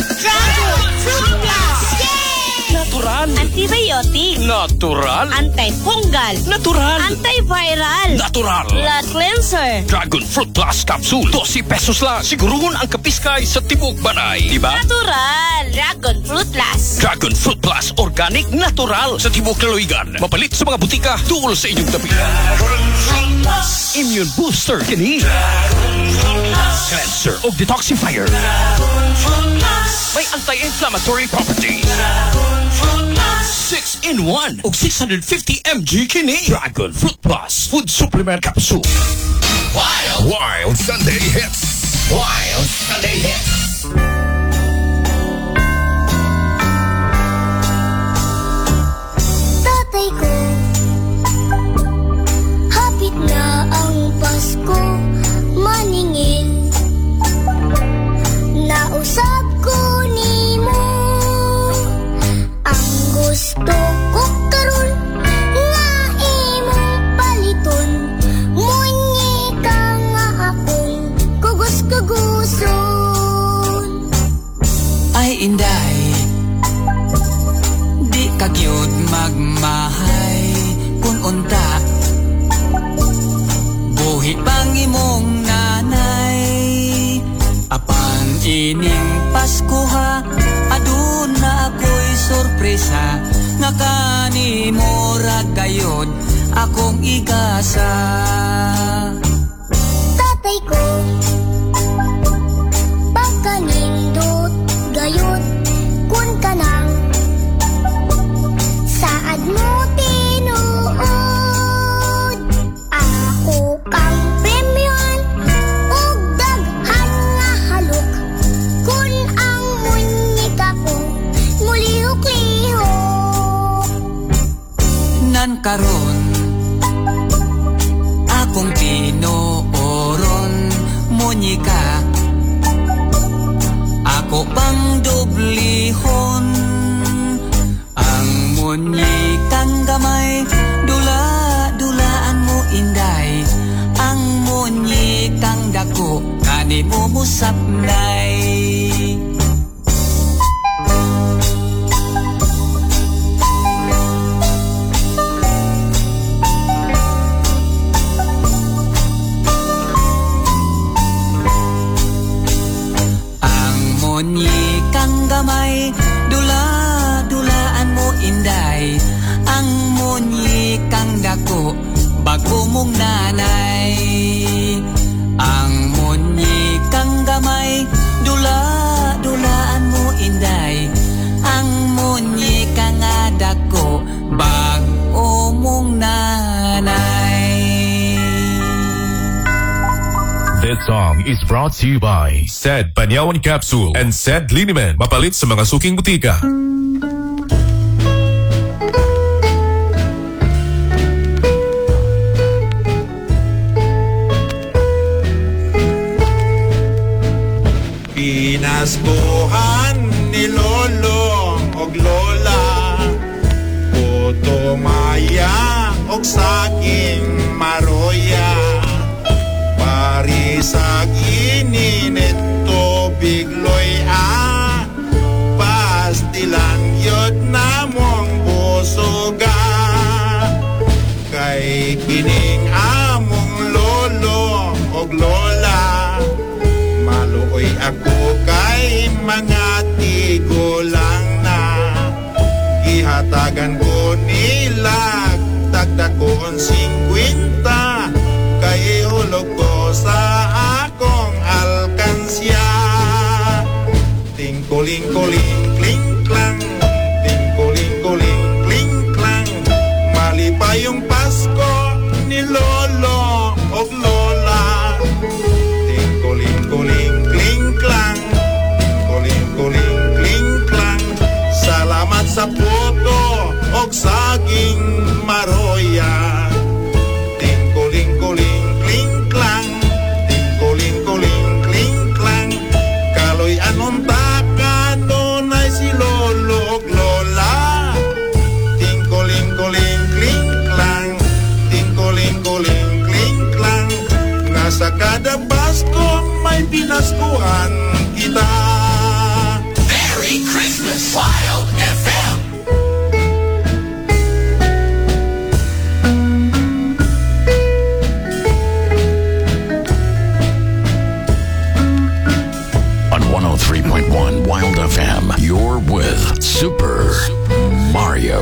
Natural.
Antibiotic.
Natural.
Antifungal.
Natural.
Antiviral.
Natural.
Blood cleanser.
Dragon Fruit Plus Capsule. twelve pesos lang. Siguruhon ang kapiskay sa tibok banay. Diba?
Natural. Dragon Fruit Plus.
Dragon Fruit Plus Organic Natural sa tibok Laloigan. Mapalit sa mga butika tuol sa inyong tabi. Dragon Fruit Plus. Immune Booster. Kini. Dragon Fruit Plus. Cleanser o Detoxifier. Dragon Fruit Plus. May anti-inflammatory properties. Dragon Fruit Plus. six in one og six hundred fifty milligrams kini. Dragon Fruit Plus Food Supplement Capsule.
Wild Wild Sunday Hits.
Wild Sunday Hits.
Tatay ko, hapit na ang Pasko, maningil. Nausap ko nimo, ang gusto ko karon nga imong paliton. Munyika nga akong kugos-kuguson.
Ay inday, di kagyod magmahay kun unta. Buhi pang imong nanay, apang ining Pasko ha, aduna ako'y sorpresa nga kanimo ra gayod akong igasa.
Tatay ko, pagkanindot gayod kun kanang saad mo tinuod. Ako kang premyon ug daghan nga halok kun ang munyika ko mulihok-lihok.
Nan karon akong tinooron munyika, ako pang dublihon. Ang munyikang gamay dula-dulaan usap nay. Ang monyi kang gamay, dula-dulaan mo inday. Ang monyi kang dako, bago mong nanay. Ang monyi kang gamay, dula-dulaan mo inday. Ang monyi kang dako, bago mong nanay.
This song is brought to you by Said Panyawan Capsule and Said Liniment. Mapalit sa mga suking butika.
Pinaskuhan ni Lolo og Lola, Puto Maya og saking Maroya, Parisag ininit tubig loya, pastilan yod namong busuga. Kay kining among Lolo og Lola, maluoy ako kay mga tigulang na. Gihatagan ko nila tagdakoon singkwenta, kay hulog ko sa akong alkansya. Tingkuling-kuling kling-klang, tingkuling-kuling kling-klang, mali pa yung Pasko ni Lolo og Lola. Tingkuling-kuling kling-klang, tingkuling-kuling kling-klang, salamat sa puto og saging Maroya. Tingkuling-kuling kling-klang, tingkuling-kuling kling-klang, kaloy anong taka nunay si Lolo og Lola. Tingkuling-kuling kling-klang, tingkuling-kuling kling-klang, nasa kada Pasko may pinaskuhan kita.
Merry Christmas, Wild F M.
On one oh three point one Wild F M, you're with Super Mario.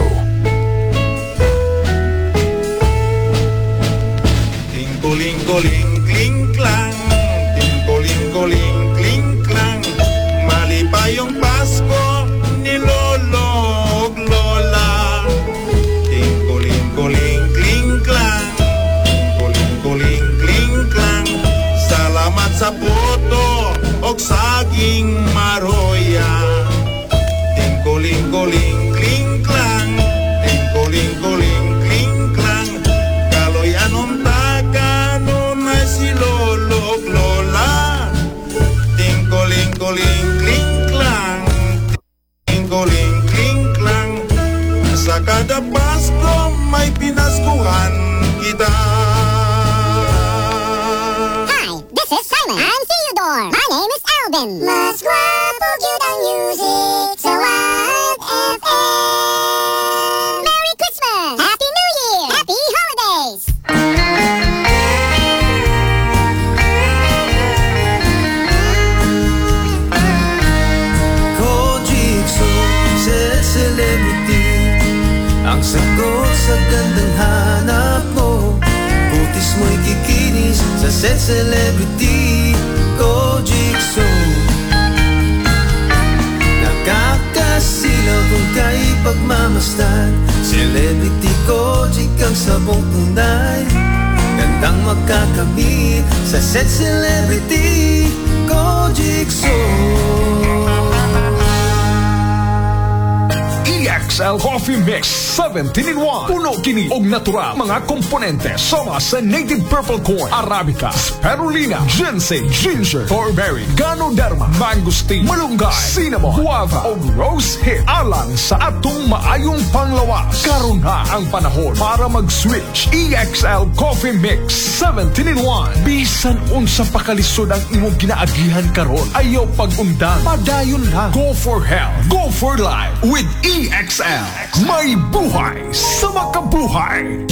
Tingkuling-kuling kling-klang, tingkuling-kuling kling-klang, mali pa yung Pasko ni Lolo og Lola. Tingkuling-kuling kling-klang, tingkuling-kuling kling-klang, salamat sa puto og saging Maroya. Tingkuling-kuling kling-klang, tingkuling-kuling kling-klang, kaloy anong taka nunay si Lolo og Lola. Tingkuling-kuling kling-klang, tingkuling kling-klang, sa kada Pasko may pinaskuhan kita.
Hi, this is Simon. I'm Theodore. My name is Alvin. Mas guwapo gyud ang music sa Wild F M. Merry Christmas! Happy New Year! Happy Holidays!
Kojikso, said celebrity, ang sagot sa gandang hanap mo. Butis mo'y kikinis sa said celebrity. Kojikso, nakakasilaw kung kay pagmamasdan. Celebrity Kojik ang sabong tunay, gandang makakamit sa said celebrity. Kojikso.
E X
X L Coffee Mix seventeen in one. Puno kini og natural mga komponente sama sa native purple corn, arabica, spirulina, ginseng, ginger, thornberry, ganoderma, mangosteen, malunggay, cinnamon, guava o rose hip alang sa atong maayong panglawas. Karon na ang panahon para mag-switch. E X L Coffee Mix seventeen in one. Bisan unsa pakalisod ang imong ginaagihan karon, ayaw pag-undan, padayon lang. Go for health, go for life with E X L. May buhay sa makabuhay.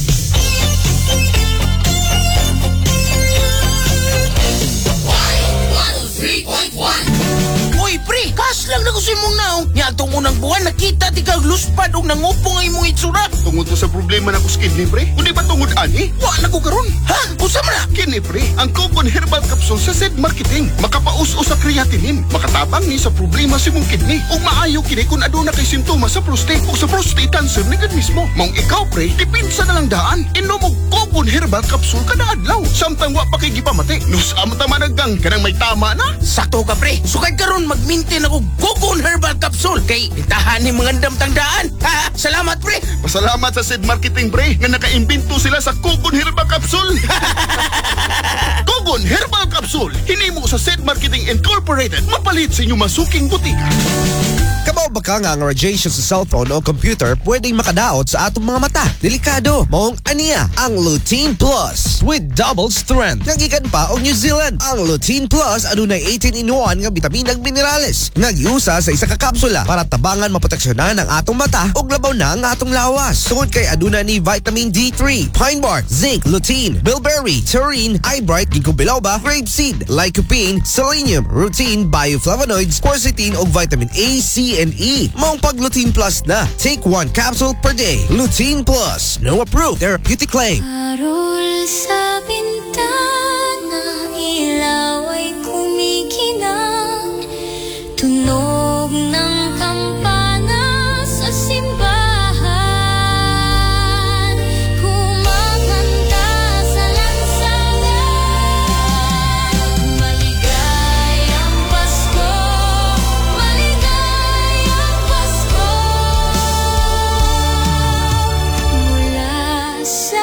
three point one. Uy, pre, kas lang na ko sa imong naong. Nga itong unang buwan, nakita di ka luspad o nangupong ay mong itsura.
Tungod to sa problema na ko skin ni, pre. Kundi ba tungod ani?
Wa na ko karon. Ha? Usa man na?
Kini, pre. Ang Cogon Herbal Capsule sa Zed Marketing. Makapaus-o sa creatinine. Makatabang ni sa problema sa mong kidney. O maayo kini kung aduna kay simptoma sa prostate o sa prostate cancer ni gan mismo. Mong ikaw, pre, dipinsa na lang daan. Inom mo Cogon Herbal Capsule kada adlaw. Samtang wa pa kay gipamati. Nus amta managgang kanang may tama na.
Sakto ka, pre. Sukad karon mag-maintain ako Cogon Herbal Capsule kay itahan ni mga damtang daan. Ha? Salamat, pre.
Pasalamat sa Zed Marketing, pre, nga nakaimbento sila sa Cogon Herbal Capsule. Cogon Herbal Capsule. Hinimo sa Zed Marketing Incorporated. Mapalit sa inyong masuking butika.
Kabaw ba ka nga ang radiation sa cellphone o computer pwedeng makadaot sa atong mga mata? Delikado. Maong aniya ang Lutein Plus with double strength. Nagikan pa og New Zealand. Ang Lutein Plus adunay eighteen in one nga bitamin ug minerales. Nagiusa sa isa ka kapsula para tabangan maproteksyonan ang atong mata ug labaw na ang atong lawas. Tungod kay aduna ni vitamin D three, pine bark, zinc, lutein, bilberry, taurine, eyebright, ginkgo biloba, grapeseed, lycopene, selenium, rutin, bioflavonoids, quercetin ug vitamin A, C, and E. Maong pag Lutein Plus na. Take one capsule per day. Lutein Plus. No approved therapeutic claim.
Parol sa bintana, ilaw ay kumikinang, tunog ng kampana sa simbahan, kumakanta sa lansangan. Maligayang Pasko, maligayang Pasko, mula sa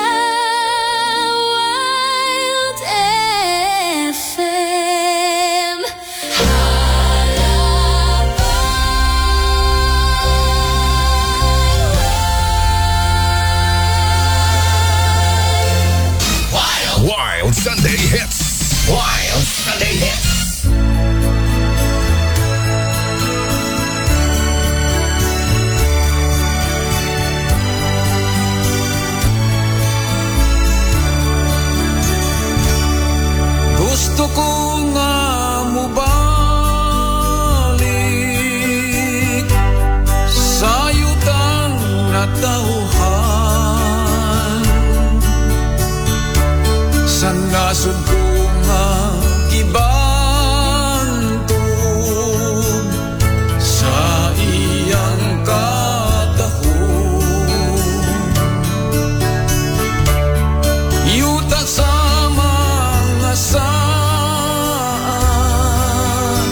Wild F M.
Wild Sunday Hits.
Wild Sunday Hits.
Gusto ko nga mubalik sa yutang natauhan sa nasod ko nga gibantog sa iyang katahon. Yuta sa mga saan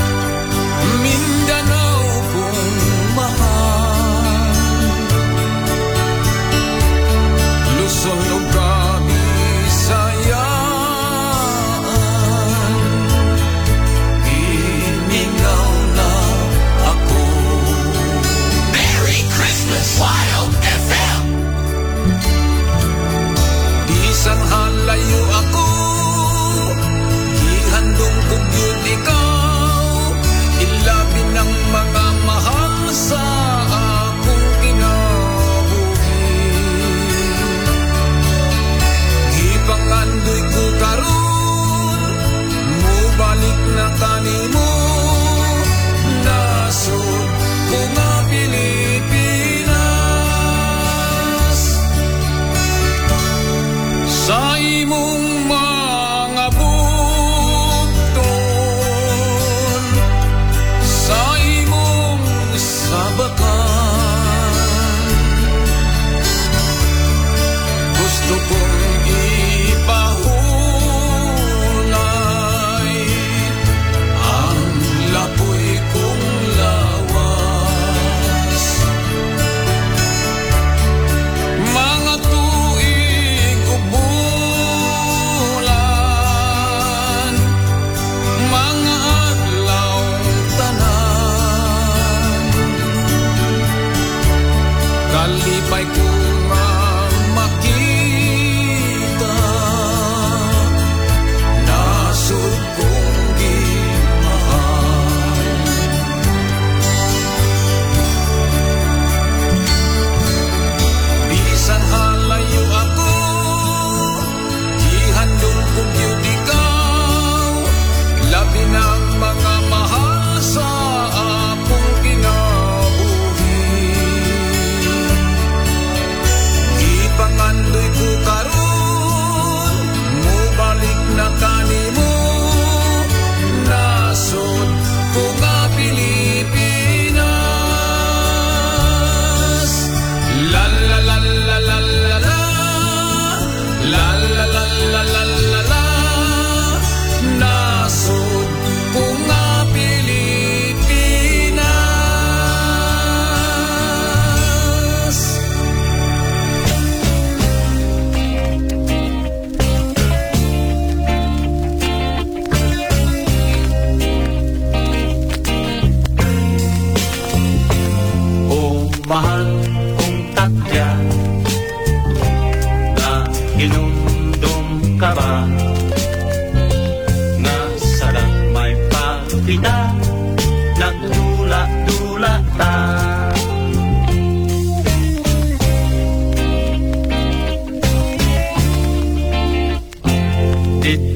Mindanao kong mahal, Luzon o Visayas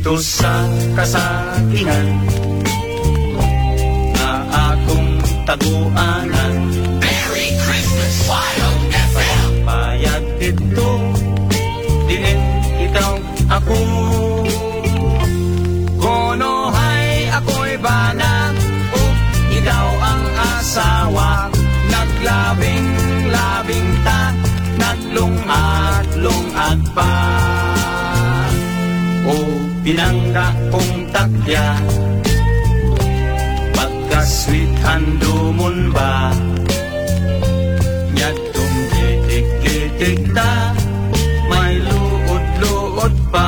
dito sa kasakinan na akong taguanan.
Merry Christmas, Wild F M.
Payag dito, diin ikaw ako. Konohay ako'y bana, o ikaw ang asawa. Naglabing-labing ta, naglungag-lungag pa. O pinangga kong takya, pagkasweethan dumon ba? Nyatong kitik-kitik ta, may luod-luod pa.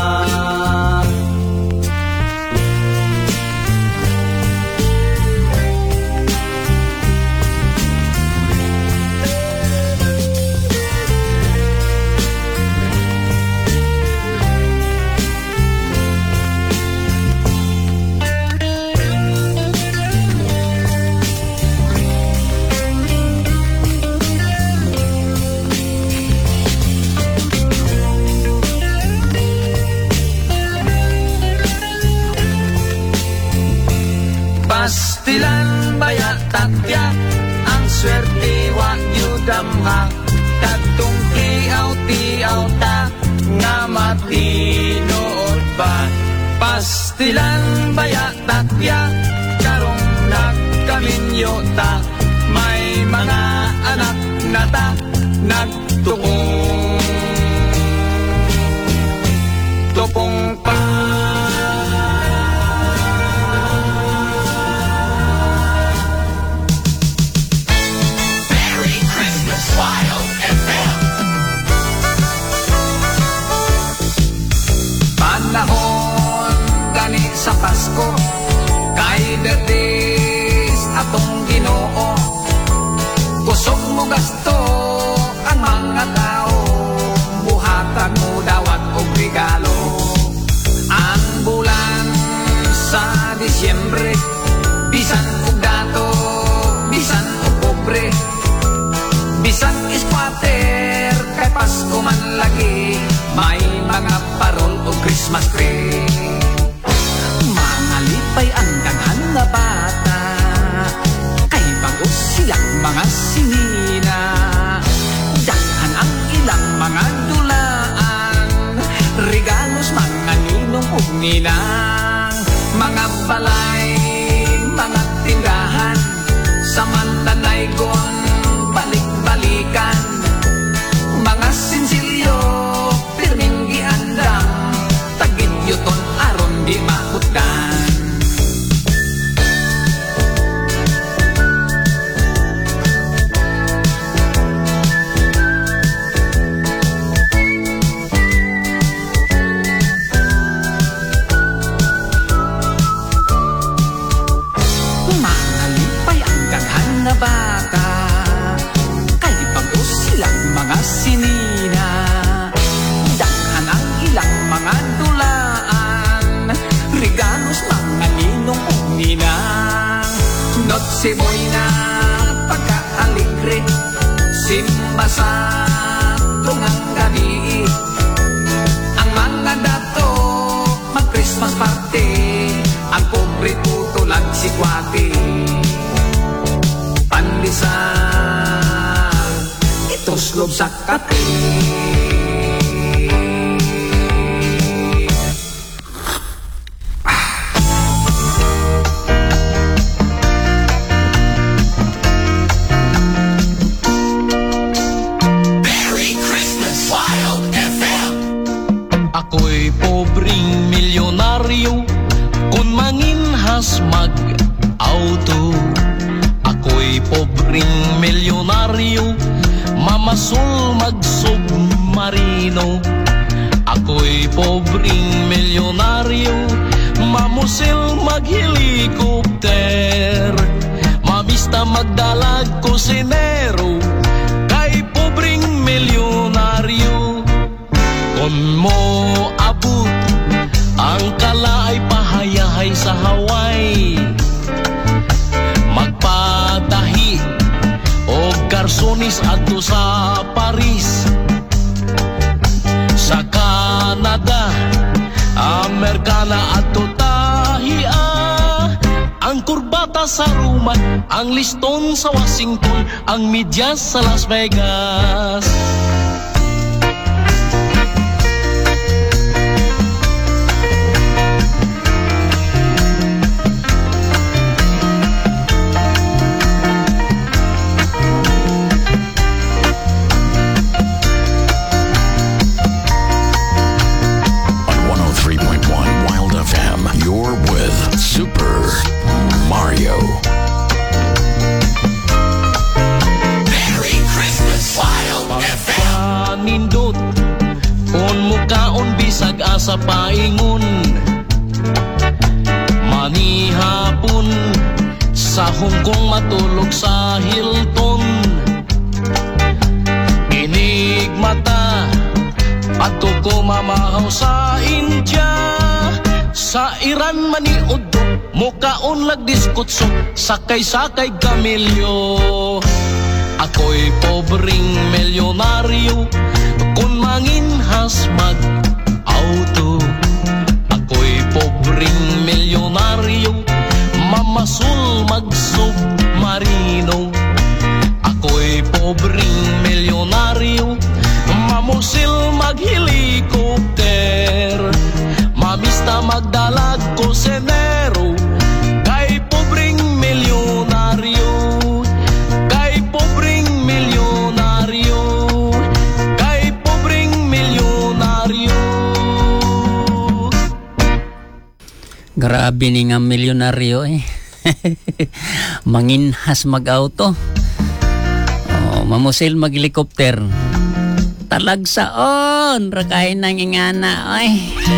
Pastilan bayat takya, ang swerte wa nyo damha. Kadtong tiaw-tiaw ta, nga matinood ba? Pastilan bayat takya, karong nagkaminyo ta. May mga anak na ta, nagtukong tupong pa.
Wild F M.
Panahon gani sa Pasko, kay datis atong Ginoo. Kusog mo gasto ang mga tao, buhatan mo dawat og regalo. Ang bulan sa Disyembre, bisan og dato, bisan og pobre, bisan ispater, kay Pasko man lagi, may mga parol o Christmas tree. Mga lipay ang daghan na bata, kay bago silang mga sinina. Daghan ang ilang mga dulaan, regalos mga ninong ug ninang. Mga balay, mga tindahan, samantanay gon balik-balikan. Mga sinsilyo, pirming giandam, tagid yuton aron di mahutdan. Mga lipay ang daghan na bata, mga sinina. Daghan ang ilang mga dulaan, regalos mga ninong ug ninang. Notse buena, pagka-aligre, simba sa tungang gabi. Ang mga dato, mag-Christmas party, ang pobre tutulag si Kwati. Pandesal, toslob sa kape.
Merry Christmas, Wild F M.
Ako'y pobreng milyonaryo, kung manginhas mag-auto. Ako'y pobreng milyonaryo, mamasul mag-submarino. Ako'y pobreng milyonaryo, mamusil mag-helikopter. Mamista magdalag kusinero, kay pobreng milyonaryo. Kung mo abot ang kalaay pahayahay sa Hawaii, magpadahi o garsonis adto sa Paris, sa Canada, Amerika sa Roma, ang liston sa Washington, ang media sa Las Vegas.
You're with Super Mario.
Merry Christmas, Wild F M.
Panindot, on mukaon bisag asa paingon. Manihapon, sa Hong Kong matulog sa Hilton. Inig mata, adto ko mamahaw sa India. Sa Iran maniod, mukaon lagdiskutso, sakay-sakay kamilyo. Ako'y pobreng milyonaryo, kung manginhas mag-auto. Ako'y pobreng milyonaryo, mamasul mag-submarino. Ako'y pobreng milyonaryo, mamusil mag-helicopter. Mamista magdalag ko senero, kay pobreng milyonaryo, kay pobreng milyonaryo, kay pobreng milyonaryo.
Grabe ni nga milyonaryo eh. Manginhas mag-auto. Oh, mamusil mag-helicopter. Talagsaon, rakain ng ingana, oy.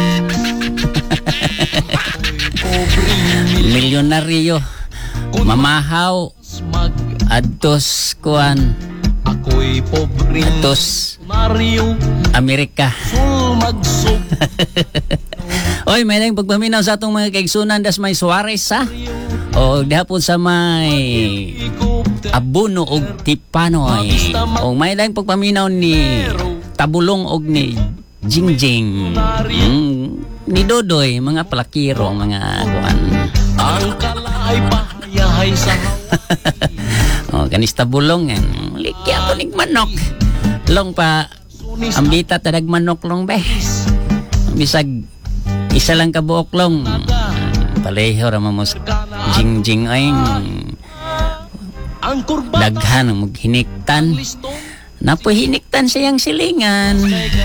Milyonaryo, mamahaw, adtos kuan,
ako'y pobreng
adtos
Mario,
Amerika. Oy, may nang pagpaminaw sa atong mga kaigsunan das may Suarez ha. O dihapon sa may Abuno og Tipanoy. O may nang pagpaminaw ni Tabulong og ni Jingjing. Mm, ni Dodoy, mga plakiro, mga kuan.
Ang kalay pahayahay sa
o kanis Tabulong yan. Likya ko ning manok. Long pa ambita tadag manok long be. Bisag isa lang ka buok long. Paleho ra mamos Jingjing ay daghan mo hiniktan. Napuhiniktan siyang silingan.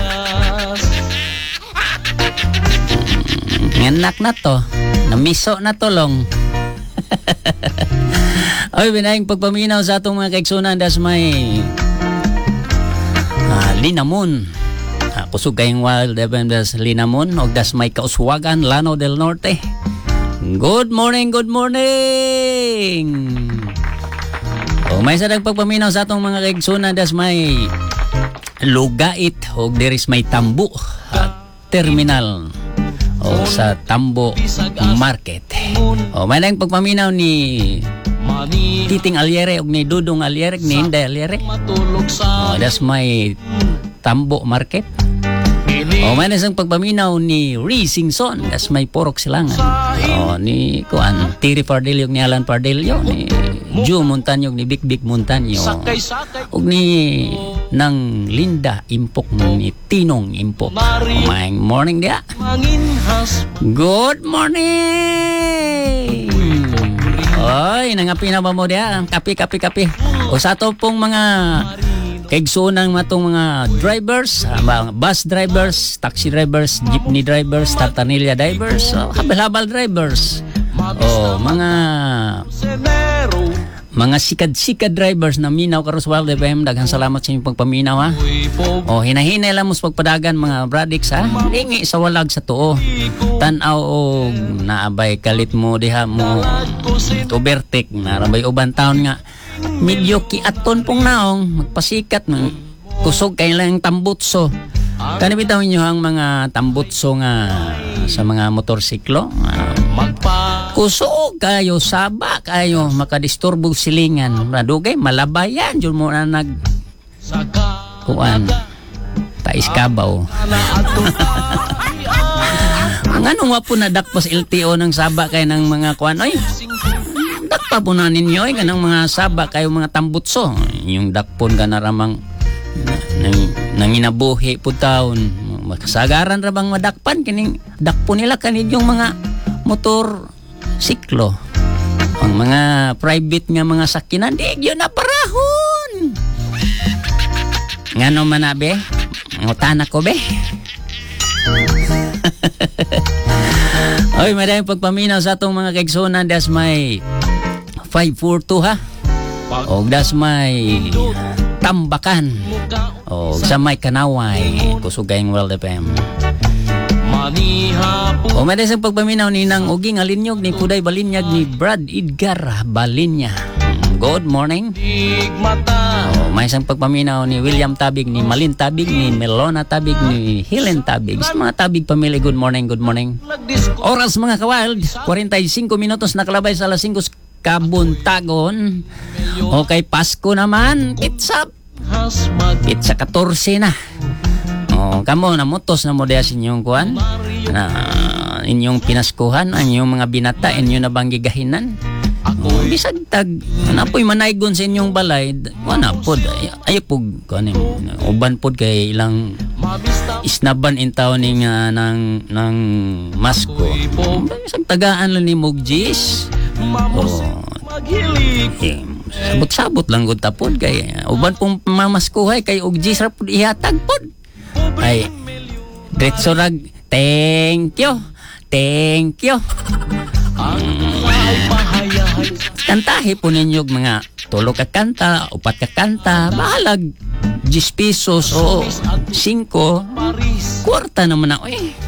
Nganak na to. Namiso na to long. Oy, binayang pagpaminaw sa atong mga kaigsunan das may ah, Linamon. Ah, kusog kayong Wild F M das Linamon og das may Kauswagan, Lanao del Norte. Good morning, good morning. O may sa pagpaminaw sa atong mga kaigsunan das may Lugait og deris may Tambo terminal o sa Tambo Market. O may lang pagpaminaw ni Titing Aliere og ni Dudong Aliere ni Inday Aliere. O das may Tambo Market. O may isang pagpaminaw ni Risingson das may Porok Silangan. O ni kuan Tiri Pardillo ni Alan Pardillo ni Ju Montaño ni Big Big Montaño og ni nang Linda Impok ni Tinong Impok. Good morning dia. Good morning. Oy, nangapi na ba mo dia? Kapi kapi kapi. O sa to pong mga kaigsunan matong mga drivers, mga bus drivers, taxi drivers, jeepney drivers, tartanilla drivers, o habal-habal drivers. O mga mga sikad-sikad drivers na minaw karon sa Wild F M, daghang salamat sa inyong pagpaminaw ha. O hinahinay lang mo sa pagpadagan mga bradix ha. Lingi sa walag sa tuo. Tan-aw og naabay kalit mo diha mo tubertek narabay uban taon nga medyo kiaton pong naong magpasikat ng kusog kay lang tambutso. Kani bitaw inyo ang mga tambutso nga sa mga motorsiklo. Kusog kayo, saba kayo, makadisturbo silingan. Madugay, malabayan. Diyon mo na nag... Kuan. Paiskabaw. Ang anong wapo na dakpos L T O ng saba kay ng mga kuan. Oy, dakpa pa po na ninyo eh, kanang mga saba kayo mga tambutso. Yung dakpon ka na ramang nang, nanginabuhi po taon. Makasagaran ra bang madakpan kining dakpon nila kanin yung mga motor siklo. Ang mga private nga mga sakinan, di yun na parahon. Nga no man na be? Ngutan ako be? Oy, maraming pagpaminaw sa atong mga kaigsunan. Das may five four two ha. O das may Tambakan. O sa may Kanaway. Kusugayng World F M. O may desang pagpaminaw ni Nang Uging Alinyog ni Puday Balinyag ni Brad Edgar Balinya. Good morning. O may isang pagpaminaw ni William Tabig, ni Malin Tabig, ni Melona Tabig, ni Helen Tabig. Sa mga Tabig pamilya, good morning, good morning. Oras mga kawild, forty-five minutos nakalabay sa alas five kabuntagon. Okay, Pasko naman, pizza. Pizza fourteen na. O, kamo na motos na mo diya sa inyong kuhan. Na, inyong pinaskuhan, inyong mga binata, inyong nabanggigahinan. Oh, bisag tag ana po'y manaygon sa inyong balay, wala pod ay, ay po kanin uban pod kay ilang isnaban in taon ning uh, ng ng Masko. Bisag tagaan lang ni Mugjis. Oh, eh, sabot-sabot lang gud tapod kay uban pong mamaskuhay kay Ugjis ra pod ihatag pod. Ay diretso rag thank you. Thank you. Mm. Kantahe po ninyo mga tulo ka kanta, upat ka kanta, bahalag ten pesos o five, kwarta naman na, eh.